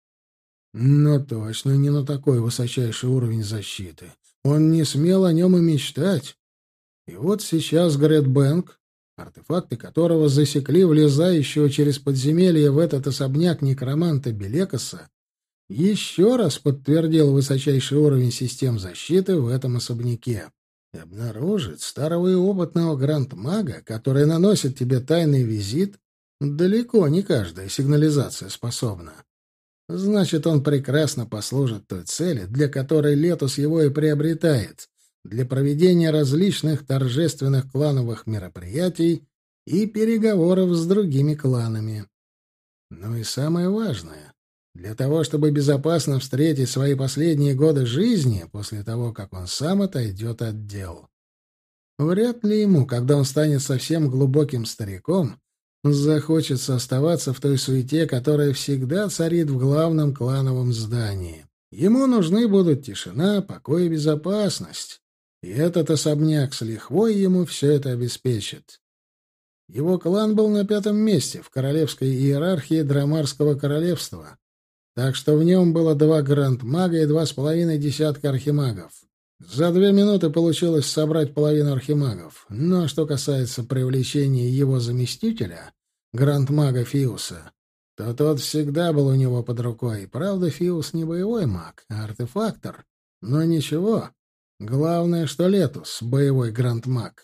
Но точно не на такой высочайший уровень защиты. Он не смел о нем и мечтать. И вот сейчас Грэдбанк, артефакты которого засекли влезающего через подземелье в этот особняк некроманта Белекоса, еще раз подтвердил высочайший уровень систем защиты в этом особняке. И обнаружить старого и опытного гранд-мага, который наносит тебе тайный визит, далеко не каждая сигнализация способна. Значит, он прекрасно послужит той цели, для которой Летус его и приобретает, для проведения различных торжественных клановых мероприятий и переговоров с другими кланами. Ну и самое важное, для того, чтобы безопасно встретить свои последние годы жизни после того, как он сам отойдет от дел. Вряд ли ему, когда он станет совсем глубоким стариком, захочется оставаться в той суете, которая всегда царит в главном клановом здании. Ему нужны будут тишина, покой и безопасность. И этот особняк с лихвой ему все это обеспечит. Его клан был на 5-м месте в королевской иерархии Драмарского королевства, так что в нем было 2 гранд-мага и 2,5 десятка архимагов. За 2 минуты получилось собрать половину архимагов. Но что касается привлечения его заместителя, гранд-мага Фиуса, то тот всегда был у него под рукой. Правда, Фиус не боевой маг, а артефактор. Но ничего. Главное, что Летус — боевой гранд-маг.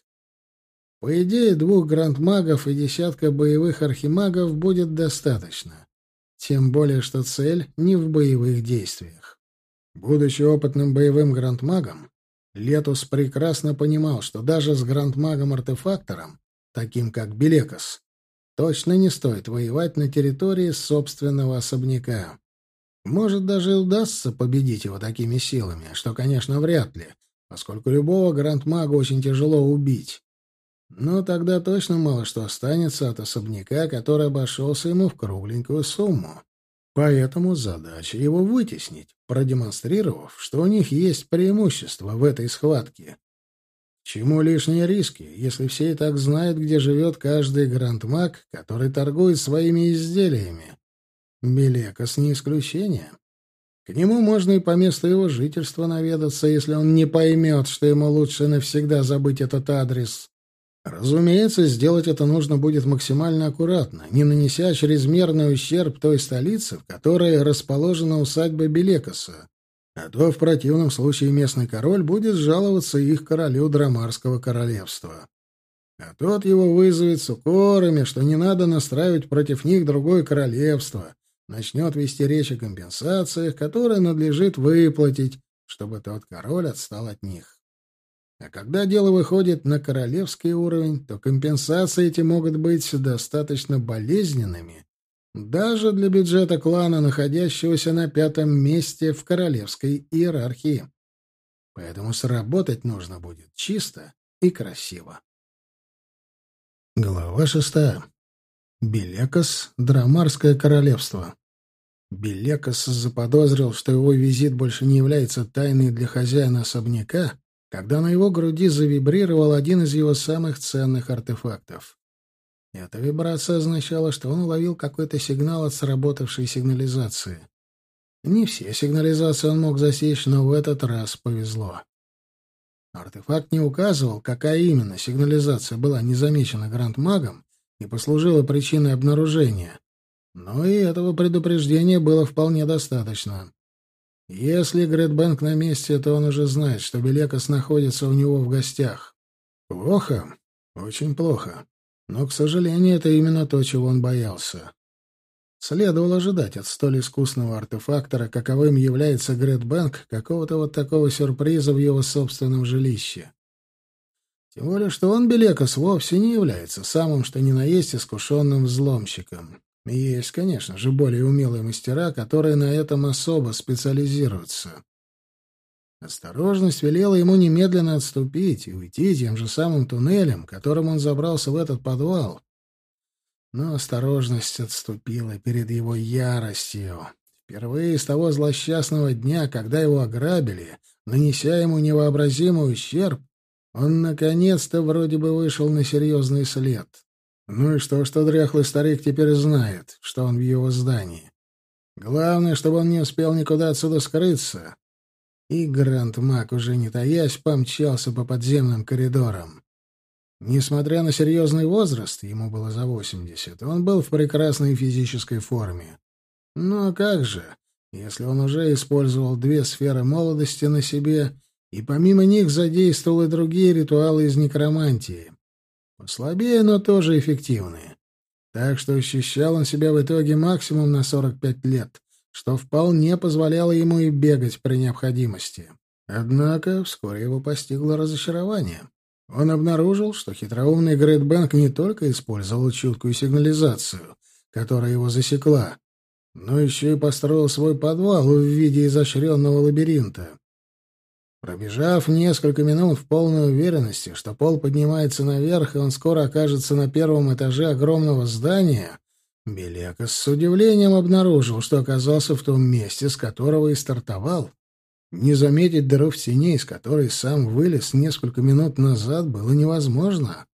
По идее, 2 гранд-магов и десятка боевых архимагов будет достаточно. Тем более, что цель не в боевых действиях. Будучи опытным боевым грандмагом, Летус прекрасно понимал, что даже с грандмагом-артефактором, таким как Белекос, точно не стоит воевать на территории собственного особняка. Может, даже и удастся победить его такими силами, что, конечно, вряд ли, поскольку любого грандмага очень тяжело убить. Но тогда точно мало что останется от особняка, который обошелся ему в кругленькую сумму. Поэтому задача его вытеснить, продемонстрировав, что у них есть преимущество в этой схватке. Чему лишние риски, если все и так знают, где живет каждый грандмаг, который торгует своими изделиями? Белекос не исключение. К нему можно и по месту его жительства наведаться, если он не поймет, что ему лучше навсегда забыть этот адрес. Разумеется, сделать это нужно будет максимально аккуратно, не нанеся чрезмерный ущерб той столице, в которой расположена усадьба Белекоса. А то в противном случае местный король будет жаловаться их королю Драмарского королевства. А тот его вызовет с укорами, что не надо настраивать против них другое королевство, начнет вести речь о компенсациях, которые надлежит выплатить, чтобы тот король отстал от них. А когда дело выходит на королевский уровень, то компенсации эти могут быть достаточно болезненными даже для бюджета клана, находящегося на 5-м месте в королевской иерархии. Поэтому сработать нужно будет чисто и красиво. Глава 6. Белекос, Драмарское королевство. Белекос заподозрил, что его визит больше не является тайной для хозяина особняка, когда на его груди завибрировал один из его самых ценных артефактов. Эта вибрация означала, что он уловил какой-то сигнал от сработавшей сигнализации. Не все сигнализации он мог засечь, но в этот раз повезло. Артефакт не указывал, какая именно сигнализация была незамечена грандмагом и послужила причиной обнаружения, но и этого предупреждения было вполне достаточно. Если Грэтбэнк на месте, то он уже знает, что Белекос находится у него в гостях. Плохо? Очень плохо. Но, к сожалению, это именно то, чего он боялся. Следовало ожидать от столь искусного артефактора, каковым является Грэтбэнк, какого-то вот такого сюрприза в его собственном жилище. Тем более, что он, Белекос, вовсе не является самым что ни на есть искушенным взломщиком. Есть, конечно же, более умелые мастера, которые на этом особо специализируются. Осторожность велела ему немедленно отступить и уйти тем же самым туннелем, которым он забрался в этот подвал. Но осторожность отступила перед его яростью. Впервые с того злосчастного дня, когда его ограбили, нанеся ему невообразимый ущерб, он наконец-то вроде бы вышел на серьезный след. Ну и что дряхлый старик теперь знает, что он в его здании? Главное, чтобы он не успел никуда отсюда скрыться. И грандмаг, уже не таясь, помчался по подземным коридорам. Несмотря на серьезный возраст, ему было за 80, он был в прекрасной физической форме. Ну а как же, если он уже использовал 2 сферы молодости на себе и помимо них задействовал и другие ритуалы из некромантии? Послабее, но тоже эффективные. Так что ощущал он себя в итоге максимум на 45 лет, что вполне позволяло ему и бегать при необходимости. Однако вскоре его постигло разочарование. Он обнаружил, что хитроумный Грэтбэнк не только использовал чуткую сигнализацию, которая его засекла, но еще и построил свой подвал в виде изощренного лабиринта. Пробежав несколько минут в полной уверенности, что пол поднимается наверх, и он скоро окажется на 1-м этаже огромного здания, Белекос с удивлением обнаружил, что оказался в том месте, с которого и стартовал. Не заметить дыру в стене, из которой сам вылез несколько минут назад, было невозможно.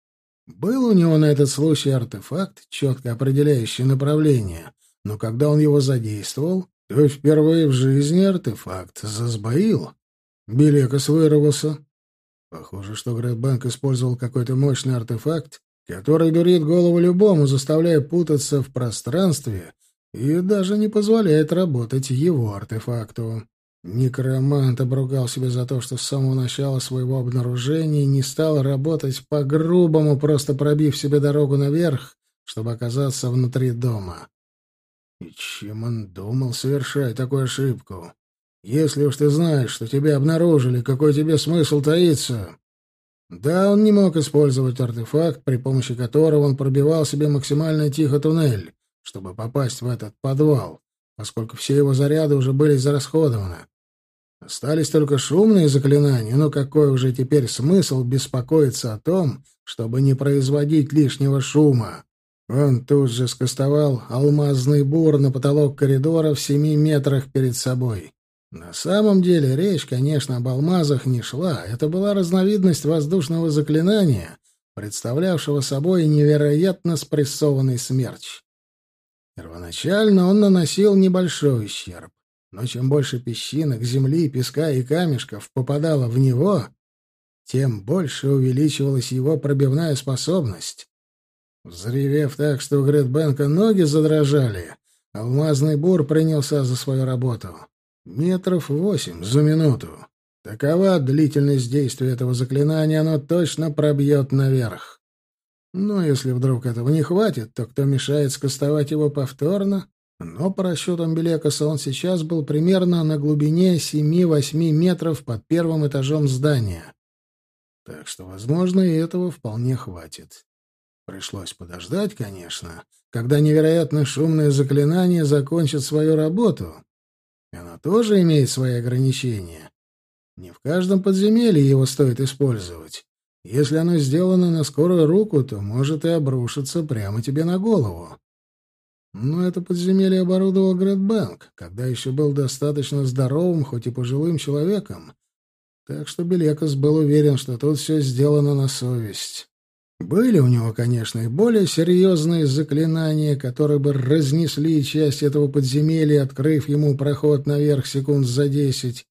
Был у него на этот случай артефакт, четко определяющий направление, но когда он его задействовал, то впервые в жизни артефакт засбоил. Белекос вырвался. Похоже, что Грэтбэнк использовал какой-то мощный артефакт, который дурит голову любому, заставляя путаться в пространстве и даже не позволяет работать его артефакту. Некромант обругал себя за то, что с самого начала своего обнаружения не стал работать по-грубому, просто пробив себе дорогу наверх, чтобы оказаться внутри дома. И чем он думал, совершая такую ошибку? Если уж ты знаешь, что тебя обнаружили, какой тебе смысл таиться? Да, он не мог использовать артефакт, при помощи которого он пробивал себе максимально тихо туннель, чтобы попасть в этот подвал. поскольку все его заряды уже были израсходованы. Остались только шумные заклинания, но какой уже теперь смысл беспокоиться о том, чтобы не производить лишнего шума? Он тут же скостовал алмазный бур на потолок коридора в 7 метрах перед собой. На самом деле речь, конечно, об алмазах не шла. Это была разновидность воздушного заклинания, представлявшего собой невероятно спрессованный смерч. Первоначально он наносил небольшой ущерб, но чем больше песчинок, земли, песка и камешков попадало в него, тем больше увеличивалась его пробивная способность. Взревев так, что у Грэтбенка ноги задрожали, алмазный бур принялся за свою работу. 8 метров за минуту. Такова длительность действия этого заклинания, оно точно пробьет наверх. Но если вдруг этого не хватит, то кто мешает скостовать его повторно? Но по расчетам Белекаса он сейчас был примерно на глубине 7-8 метров под первым этажом здания. Так что, возможно, и этого вполне хватит. Пришлось подождать, конечно, когда невероятно шумное заклинание закончит свою работу. Оно тоже имеет свои ограничения. Не в каждом подземелье его стоит использовать. Если оно сделано на скорую руку, то может и обрушиться прямо тебе на голову. Но это подземелье оборудовал Грэтбенк, когда еще был достаточно здоровым, хоть и пожилым человеком. Так что Белекас был уверен, что тут все сделано на совесть. Были у него, конечно, и более серьезные заклинания, которые бы разнесли часть этого подземелья, открыв ему проход наверх секунд за 10.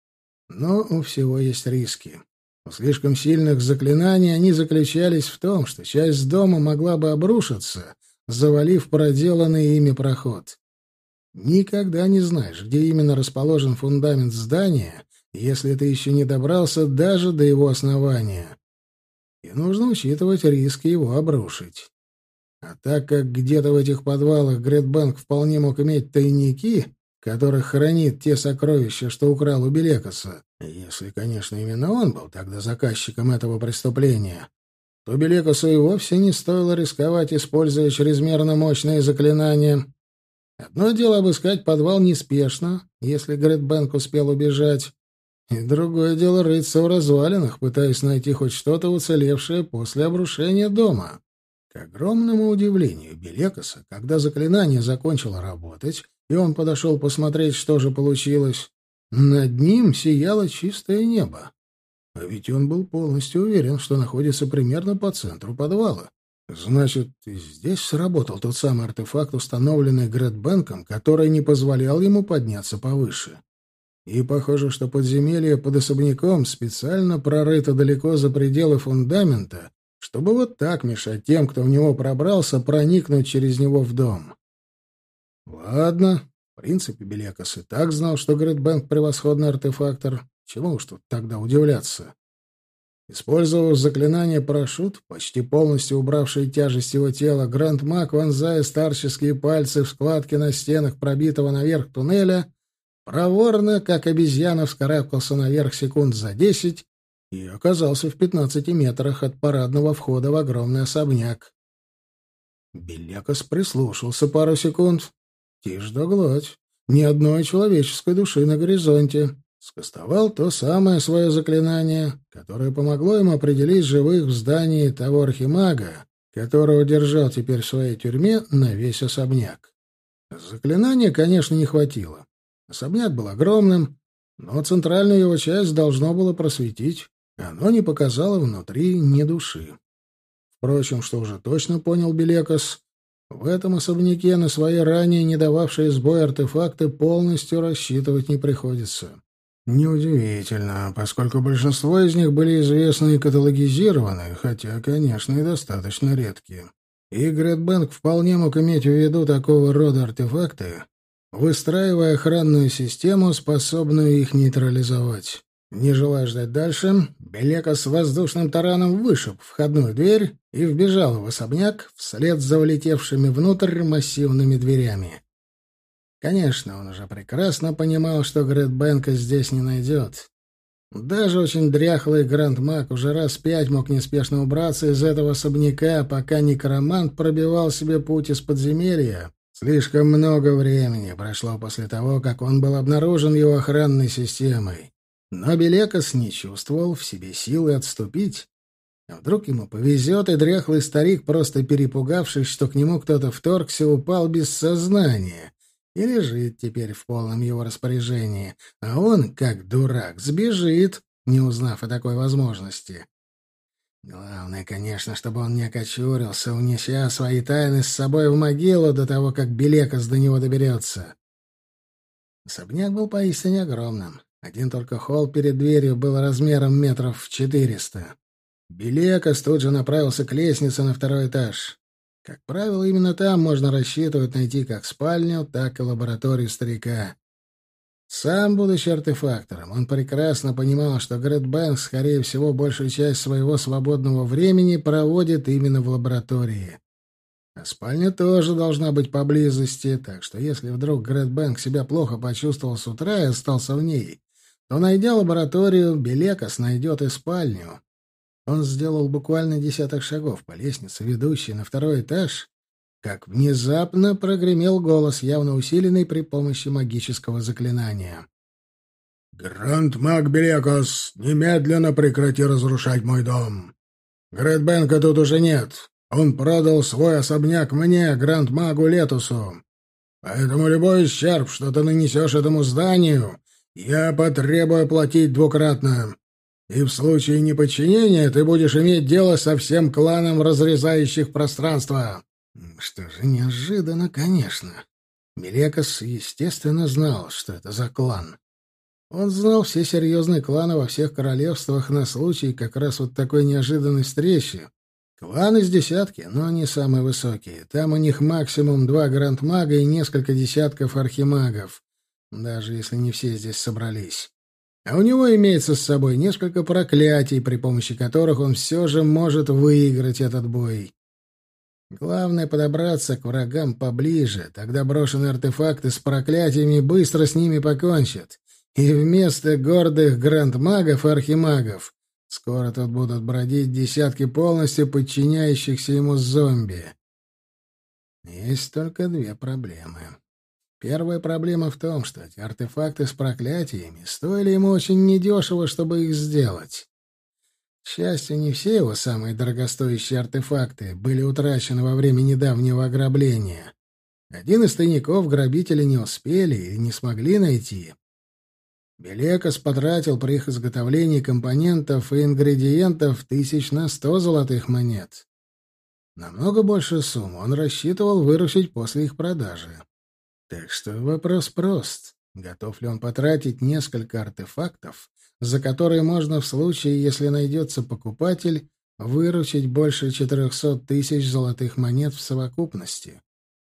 Но у всего есть риски. У слишком сильных заклинаний они заключались в том, что часть дома могла бы обрушиться, завалив проделанный ими проход. Никогда не знаешь, где именно расположен фундамент здания, если ты еще не добрался даже до его основания. И нужно учитывать риски его обрушить. А так как где-то в этих подвалах Грэтбенк вполне мог иметь тайники, которых хранит те сокровища, что украл у Белекаса, если, конечно, именно он был тогда заказчиком этого преступления, то Белекасу и вовсе не стоило рисковать, используя чрезмерно мощные заклинания. Одно дело обыскать подвал неспешно, если Грэтбенк успел убежать, и другое дело рыться в развалинах, пытаясь найти хоть что-то уцелевшее после обрушения дома. К огромному удивлению Белекаса, когда заклинание закончило работать, и он подошел посмотреть, что же получилось, над ним сияло чистое небо. А ведь он был полностью уверен, что находится примерно по центру подвала. Значит, и здесь сработал тот самый артефакт, установленный Грэтбенком, который не позволял ему подняться повыше. И похоже, что подземелье под особняком специально прорыто далеко за пределы фундамента, чтобы вот так мешать тем, кто в него пробрался, проникнуть через него в дом. Ладно, в принципе, Белекас и так знал, что Грэтбенк — превосходный артефактор. Чему уж тут тогда удивляться? Использовав заклинание «Парашют», почти полностью убравший тяжесть его тела, Гранд-маг, вонзая старческие пальцы в складки на стенах пробитого наверх туннеля, проворно, как обезьяна, вскарабкался наверх секунд за 10 и оказался в 15 метрах от парадного входа в огромный особняк. Белекас прислушался пару секунд. Тишь да гладь. Ни одной человеческой души на горизонте. Скостовал то самое свое заклинание, которое помогло ему определить живых в здании того архимага, которого держал теперь в своей тюрьме на весь особняк. Заклинания, конечно, не хватило. Особняк был огромным, но центральную его часть должно было просветить. Оно не показало внутри ни души. Впрочем, что уже точно понял Белекас, в этом особняке на свои ранее не дававшие сбой артефакты полностью рассчитывать не приходится. Неудивительно, поскольку большинство из них были известны и каталогизированы, хотя, конечно, и достаточно редкие. И Грэтбенк вполне мог иметь в виду такого рода артефакты, выстраивая охранную систему, способную их нейтрализовать. Не желая ждать дальше, Белекас с воздушным тараном вышиб входную дверь и вбежал в особняк вслед за влетевшими внутрь массивными дверями. Конечно, он уже прекрасно понимал, что Грэтбенка здесь не найдет. Даже очень дряхлый Гранд-маг уже раз 5 мог неспешно убраться из этого особняка, пока некромант пробивал себе путь из подземелья, Слишком много времени прошло после того, как он был обнаружен его охранной системой. Но Белекос не чувствовал в себе силы отступить. А вдруг ему повезет, и дряхлый старик, просто перепугавшись, что к нему кто-то вторгся, упал без сознания и лежит теперь в полном его распоряжении, а он, как дурак, сбежит, не узнав о такой возможности. Главное, конечно, чтобы он не окочурился, унеся свои тайны с собой в могилу до того, как Белекос до него доберется. Особняк был поистине огромным. Один только холл перед дверью был размером метров в 400. Белекос тут же направился к лестнице на второй этаж. Как правило, именно там можно рассчитывать найти как спальню, так и лабораторию старика. Сам, будучи артефактором, он прекрасно понимал, что Грет Бэнкс, скорее всего, большую часть своего свободного времени проводит именно в лаборатории. А спальня тоже должна быть поблизости, так что если вдруг Грет Бэнкс себя плохо почувствовал с утра и остался в ней, то, найдя лабораторию, Белекос найдет и спальню. Он сделал буквально десяток шагов по лестнице, ведущей на второй этаж, как внезапно прогремел голос, явно усиленный при помощи магического заклинания. «Гранд-маг Белекос, немедленно прекрати разрушать мой дом. Грет-Бэнка тут уже нет. Он продал свой особняк мне, гранд-магу Летусу. Поэтому любой ущерб, что ты нанесешь этому зданию, я потребую платить двукратно. И в случае неподчинения ты будешь иметь дело со всем кланом разрезающих пространство». Что же, неожиданно, конечно. Белекос, естественно, знал, что это за клан. Он знал все серьезные кланы во всех королевствах на случай как раз вот такой неожиданной встречи. Кланы с десятки, но не самые высокие. Там у них максимум 2 гранд-мага и несколько десятков архимагов, даже если не все здесь собрались. А у него имеется с собой несколько проклятий, при помощи которых он все же может выиграть этот бой. Главное — подобраться к врагам поближе, тогда брошенные артефакты с проклятиями быстро с ними покончат. И вместо гордых гранд-магов и архимагов скоро тут будут бродить десятки полностью подчиняющихся ему зомби. Есть только 2 проблемы. Первая проблема в том, что эти артефакты с проклятиями стоили ему очень недешево, чтобы их сделать. К счастью, не все его самые дорогостоящие артефакты были утрачены во время недавнего ограбления. Один из тайников грабители не успели или не смогли найти. Белекос потратил при их изготовлении компонентов и ингредиентов 100 золотых монет. Намного большую сумму он рассчитывал выручить после их продажи. Так что вопрос прост. Готов ли он потратить несколько артефактов, за которые можно в случае, если найдется покупатель, выручить больше 400 тысяч золотых монет в совокупности?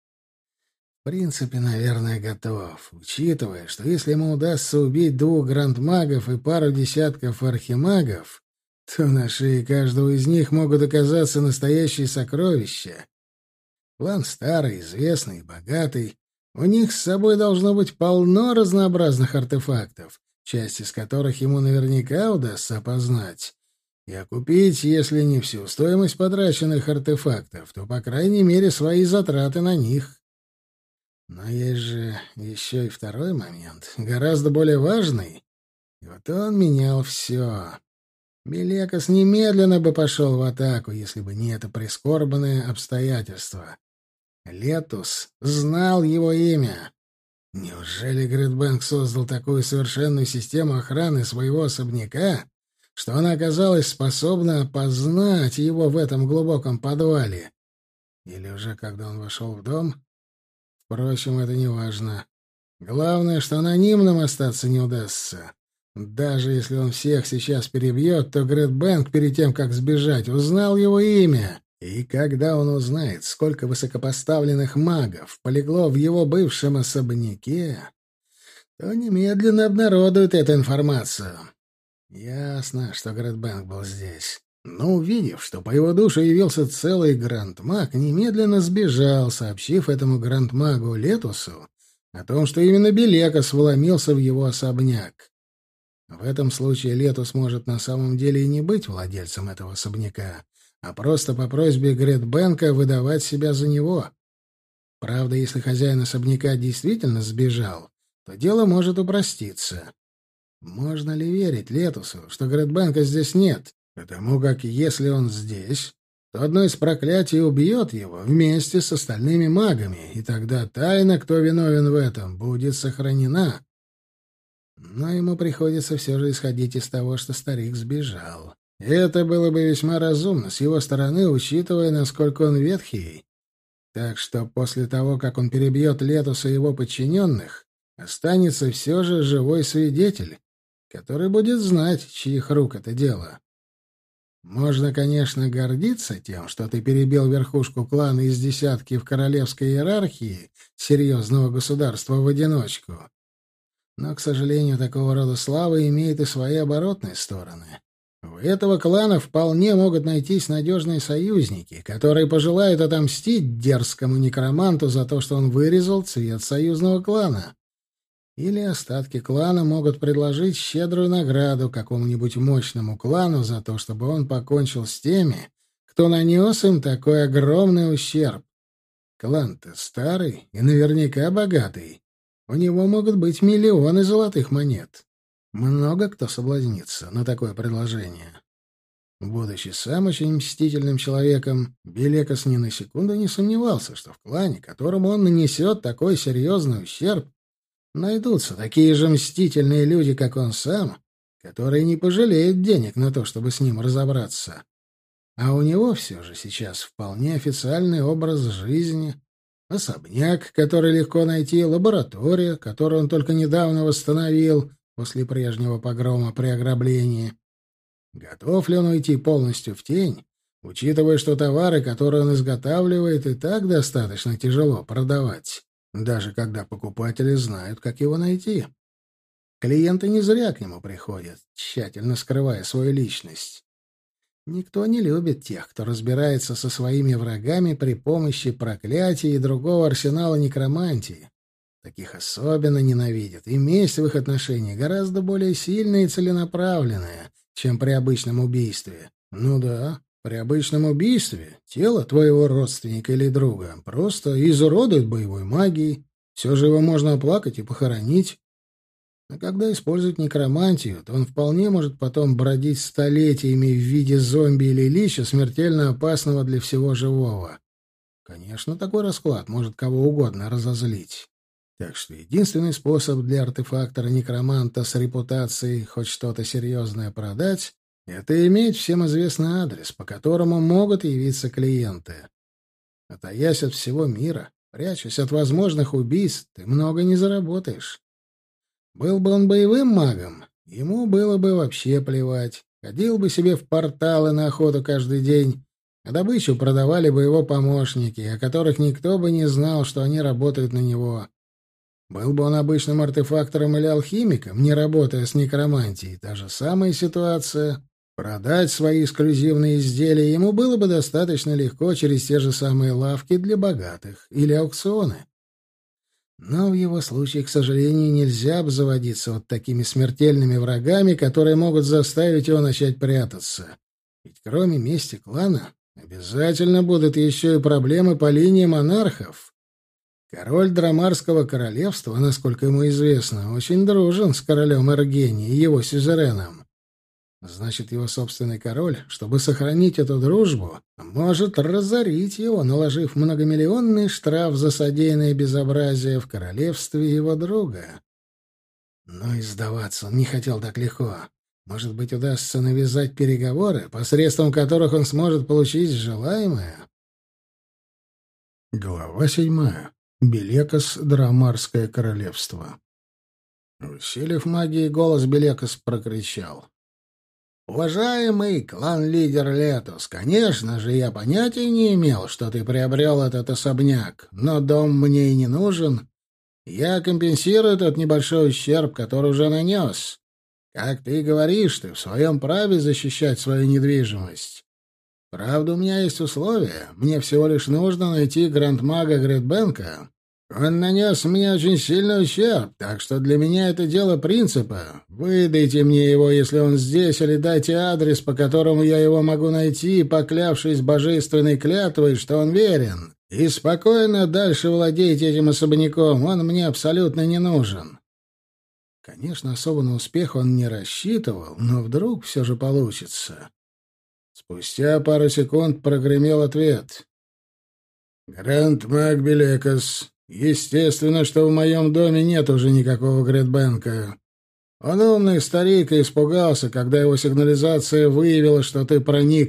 В принципе, наверное, готов, учитывая, что если ему удастся убить 2 гранд-магов и пару десятков архимагов, то на шее каждого из них могут оказаться настоящие сокровища. План старый, известный и богатый. У них с собой должно быть полно разнообразных артефактов, часть из которых ему наверняка удастся опознать. И окупить, если не всю стоимость потраченных артефактов, то, по крайней мере, свои затраты на них. Но есть же еще и второй момент, гораздо более важный. И вот он менял все. Белекос немедленно бы пошел в атаку, если бы не это прискорбное обстоятельство. Летус знал его имя. Неужели Грет-Бэнк создал такую совершенную систему охраны своего особняка, что она оказалась способна опознать его в этом глубоком подвале? Или уже когда он вошел в дом? Впрочем, это не важно. Главное, что анонимным остаться не удастся. Даже если он всех сейчас перебьет, то Грет-Бэнк перед тем, как сбежать, узнал его имя. И когда он узнает, сколько высокопоставленных магов полегло в его бывшем особняке, то немедленно обнародует эту информацию. Ясно, что Грет-Бэнк был здесь. Но увидев, что по его душу явился целый гранд-маг, немедленно сбежал, сообщив этому гранд-магу Летусу о том, что именно Белекос вломился в его особняк. В этом случае Летус может на самом деле и не быть владельцем этого особняка, а просто по просьбе Грет-Бэнка выдавать себя за него. Правда, если хозяин особняка действительно сбежал, то дело может упроститься. Можно ли верить Летусу, что Грэдбенка здесь нет? Потому как если он здесь, то одно из проклятий убьет его вместе с остальными магами, и тогда тайна, кто виновен в этом, будет сохранена. Но ему приходится все же исходить из того, что старик сбежал. Это было бы весьма разумно с его стороны, учитывая, насколько он ветхий. Так что после того, как он перебьет Летуса и его подчиненных, останется все же живой свидетель, который будет знать, чьих рук это дело. Можно, конечно, гордиться тем, что ты перебил верхушку клана из десятки в королевской иерархии серьезного государства в одиночку. Но, к сожалению, такого рода слава имеет и свои оборотные стороны. У этого клана вполне могут найтись надежные союзники, которые пожелают отомстить дерзкому некроманту за то, что он вырезал цвет союзного клана. Или остатки клана могут предложить щедрую награду какому-нибудь мощному клану за то, чтобы он покончил с теми, кто нанес им такой огромный ущерб. Клан-то старый и наверняка богатый. У него могут быть миллионы золотых монет. Много кто соблазнится на такое предложение. Будучи сам очень мстительным человеком, Белекос ни на секунду не сомневался, что в клане, которому он нанесет такой серьезный ущерб, найдутся такие же мстительные люди, как он сам, которые не пожалеют денег на то, чтобы с ним разобраться. А у него все же сейчас вполне официальный образ жизни. Особняк, который легко найти, лаборатория, которую он только недавно восстановил после прежнего погрома при ограблении. Готов ли он уйти полностью в тень, учитывая, что товары, которые он изготавливает, и так достаточно тяжело продавать, даже когда покупатели знают, как его найти? Клиенты не зря к нему приходят, тщательно скрывая свою личность. Никто не любит тех, кто разбирается со своими врагами при помощи проклятий и другого арсенала некромантии. Таких особенно ненавидят, и месть в их отношении гораздо более сильная и целенаправленная, чем при обычном убийстве. Ну да, при обычном убийстве тело твоего родственника или друга просто изуродуют боевой магией, все же его можно оплакать и похоронить. А когда используют некромантию, то он вполне может потом бродить столетиями в виде зомби или лича, смертельно опасного для всего живого. Конечно, такой расклад может кого угодно разозлить. Так что единственный способ для артефактора-некроманта с репутацией хоть что-то серьезное продать — это иметь всем известный адрес, по которому могут явиться клиенты. А таясь от всего мира, прячась от возможных убийств, ты много не заработаешь. Был бы он боевым магом, ему было бы вообще плевать. Ходил бы себе в порталы на охоту каждый день, а добычу продавали бы его помощники, о которых никто бы не знал, что они работают на него. Был бы он обычным артефактором или алхимиком, не работая с некромантией, та же самая ситуация. Продать свои эксклюзивные изделия ему было бы достаточно легко через те же самые лавки для богатых или аукционы. Но в его случае, к сожалению, нельзя обзаводиться вот такими смертельными врагами, которые могут заставить его начать прятаться. Ведь кроме мести клана обязательно будут еще и проблемы по линии монархов. Король Драмарского королевства, насколько ему известно, очень дружен с королем Эргении и его сюзереном. Значит, его собственный король, чтобы сохранить эту дружбу, может разорить его, наложив многомиллионный штраф за содеянное безобразие в королевстве его друга. Но и сдаваться он не хотел так легко. Может быть, удастся навязать переговоры, посредством которых он сможет получить желаемое? Глава 7. Белекос, Драмарское королевство. Усилив магией, голос Белекос прокричал: «Уважаемый клан-лидер Летус, конечно же, я понятия не имел, что ты приобрел этот особняк, но дом мне и не нужен. Я компенсирую тот небольшой ущерб, который уже нанес. Как ты и говоришь, ты в своем праве защищать свою недвижимость. Правда, у меня есть условия. Мне всего лишь нужно найти грандмага Грэдбенка, Он нанес мне очень сильный ущерб, так что для меня это дело принципа. Выдайте мне его, если он здесь, или дайте адрес, по которому я его могу найти, поклявшись божественной клятвой, что он верен. И спокойно дальше владейте этим особняком, он мне абсолютно не нужен». Конечно, особо на успех он не рассчитывал, но вдруг все же получится. Спустя пару секунд прогремел ответ. «Гранд Маг Белекос, естественно, что в моем доме нет уже никакого Грэтбэнка. Он умный старик и испугался, когда его сигнализация выявила, что ты проник